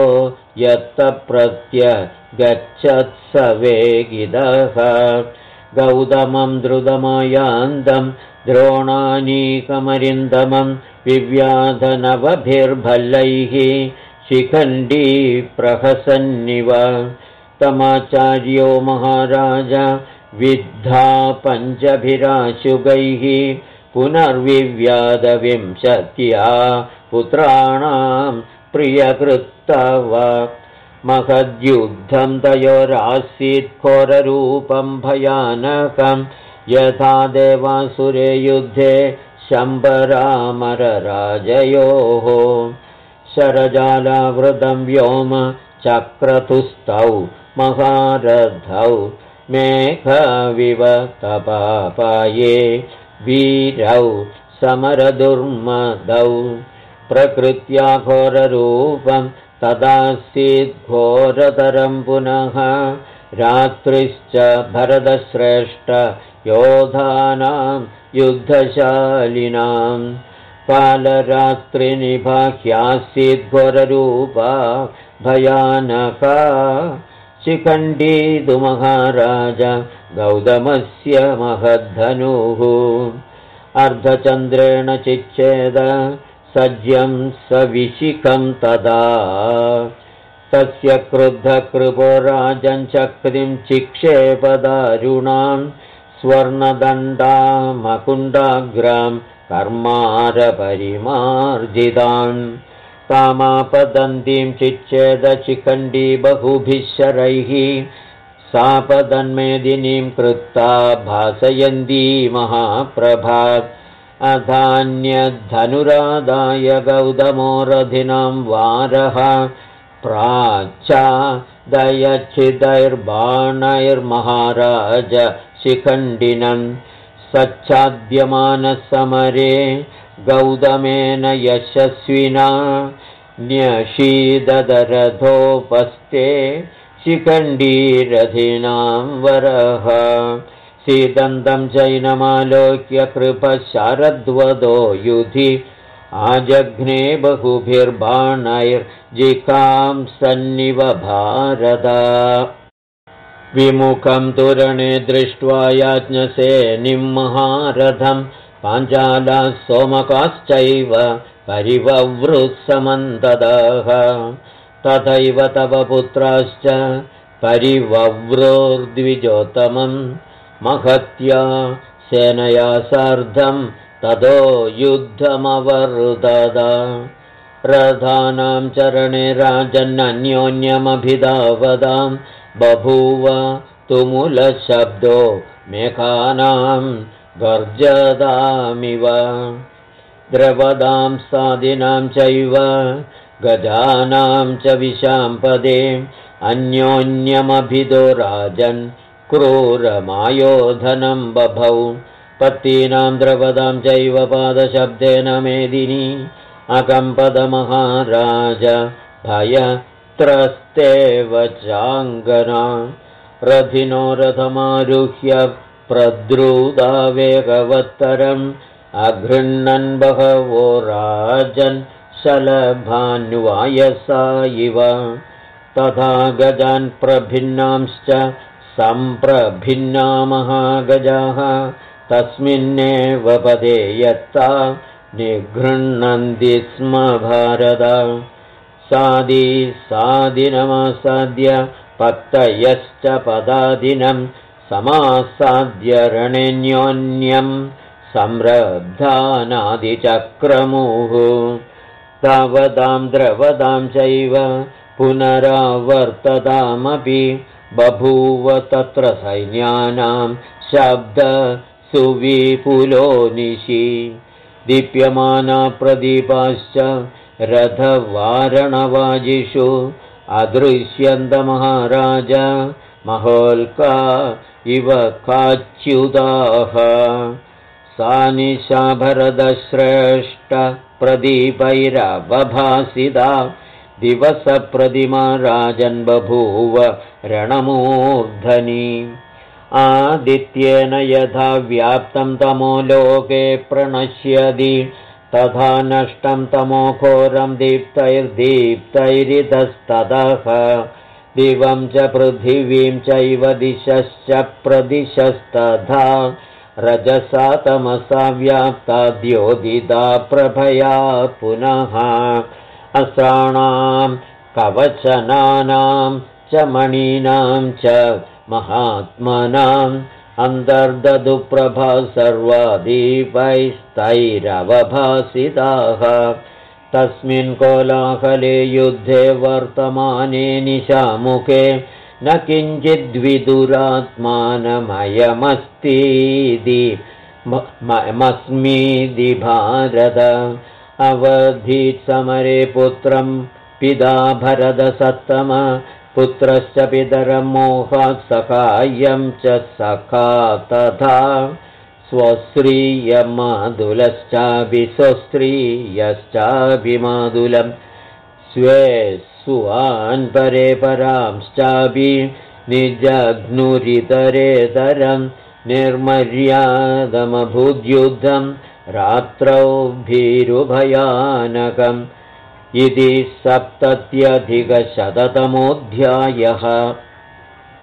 यत्तप्रत्यगच्छत्सवेगिदः गौतमं द्रुतमयान्दं द्रोणानीकमरिन्दमं विव्याधनवभिर्भल्लैः शिखण्डी प्रहसन्निव तमाचार्यो महाराज विद्धा पञ्चभिराशुगैः पुनर्विव्याधविंशत्या पुत्राणां प्रियकृत्तव महद्युद्धं तयोरासीत् घोररूपं भयानकं यथा देवासुरे युद्धे शम्बरामरराजयोः शरजालावृतं व्योम चक्रतुस्तौ महारथौ मेघविव तपापाये वीरौ समरदुर्मदौ प्रकृत्या घोररूपं तदासीत् घोरतरं पुनः रात्रिश्च भरतश्रेष्ठ योधानां युद्धशालिनां कालरात्रिनिभाह्यासीत् घोररूपा भयानका शिखण्डी तु महाराज गौतमस्य महद्धनुः अर्धचन्द्रेण चिच्छेद सज्यं सविशिखं तदा तस्य क्रुद्धकृपो राजन् चक्रिं चिक्षेपदारुणां स्वर्णदण्डामकुण्डाग्रां कर्मारपरिमार्जितान् तामापदन्तीं चिच्छेदशिखण्डी बहुभिः शरैः सापदन्मेदिनीं कृत्ता भासयन्ती महाप्रभात् अधान्यधनुरादाय गौतमो रथिनां वारः प्राच्छादयच्छिदैर्बाणैर्महाराज शिखण्डिनं सच्छाद्यमानसमरे गौतमेन यशस्विना न्यषीददरथोपस्थे शिखण्डीरथिनां वरः सीदन्तं चैनमालोक्य कृपशारद्वदो युधि आजघ्ने बहुभिर्बाणैर्जिखां सन्निव भारत विमुखं तुरणे दृष्ट्वा याज्ञसेनिं महारथं पाञ्चालाः सोमकाश्चैव परिववृत्समन्ततः तथैव तव पुत्राश्च परिवव्रोर्द्विजोत्तमं महत्या सेनया सार्धं ततो युद्धमवर्तत रथानां चरणे राजन्नन्योन्यमभिधावतां बभूव तुमुलशब्दो मेघानां गर्जदामिव द्रवदां सादिनां चैव गजानां च विशाम्पदे अन्योन्यमभिदो राजन् क्रूरमायोधनं बभौ पत्तीनां द्रवदां चैव पादशब्देन मेदिनी अकम्पदमहाराज भयत्रस्तेव चाङ्गना रथिनो रथमारुह्य प्रद्रुदा वेगवत्तरम् अगृह्णन् बहवो राजन् शलभान्वायसा इव तथा गजान् प्रभिन्नांश्च सम्प्रभिन्ना महागजाः तस्मिन्नेव पदे यत्ता निगृह्णन्ति स्म भारत सादिनमासाद्य पत्तयश्च पदादिनं समासाद्य रणेन्योन्यं संरब्धानादिचक्रमुः तावदां द्रवदां चैव पुनरावर्ततामपि बभूव तत्र सैन्यानां शब्द सुविपुलो निशि दीप्यमाना प्रदीपाश्च रथवारणवाजिषु अदृश्यन्तमहाराज महोल्का इव काच्युताः सा निशा भरतश्रेष्ठ प्रदीपैरवभासिता दिवसप्रतिमा राजन् बभूव रणमूर्धनि आदित्येन यथा व्याप्तं तमो लोके प्रणश्यति तथा नष्टं तमोघोरं दीप्तैर्दीप्तैरितस्ततः दिवं च पृथिवीं चैव दिशश्च प्रदिशस्तथा रजसा तमसा व्याप्ता द्योतिता प्रभया पुनः अस्त्राणां कवचनानां च मणीनां च महात्मनाम् अन्तर्दधुप्रभा सर्वादीपैस्तैरवभासिताः तस्मिन् कोलाहले युद्धे वर्तमाने निशामुखे न किञ्चिद्विदुरात्मानमयमस्तीति भारत अवधीत् समरे पुत्रं पिता भरतसत्तम पुत्रश्च पितरं मोहात् सखायं च सखा तथा स्वश्रियमादुलश्चापि स्वश्रियश्चाभिमादुलं स्वे सुवान् परे परांश्चापि निजघ्नुरितरेतरं निर्मर्यादमभूद्युद्धं रात्रौ भीरुभयानकम् इति 70अधिकशततमोऽध्यायः।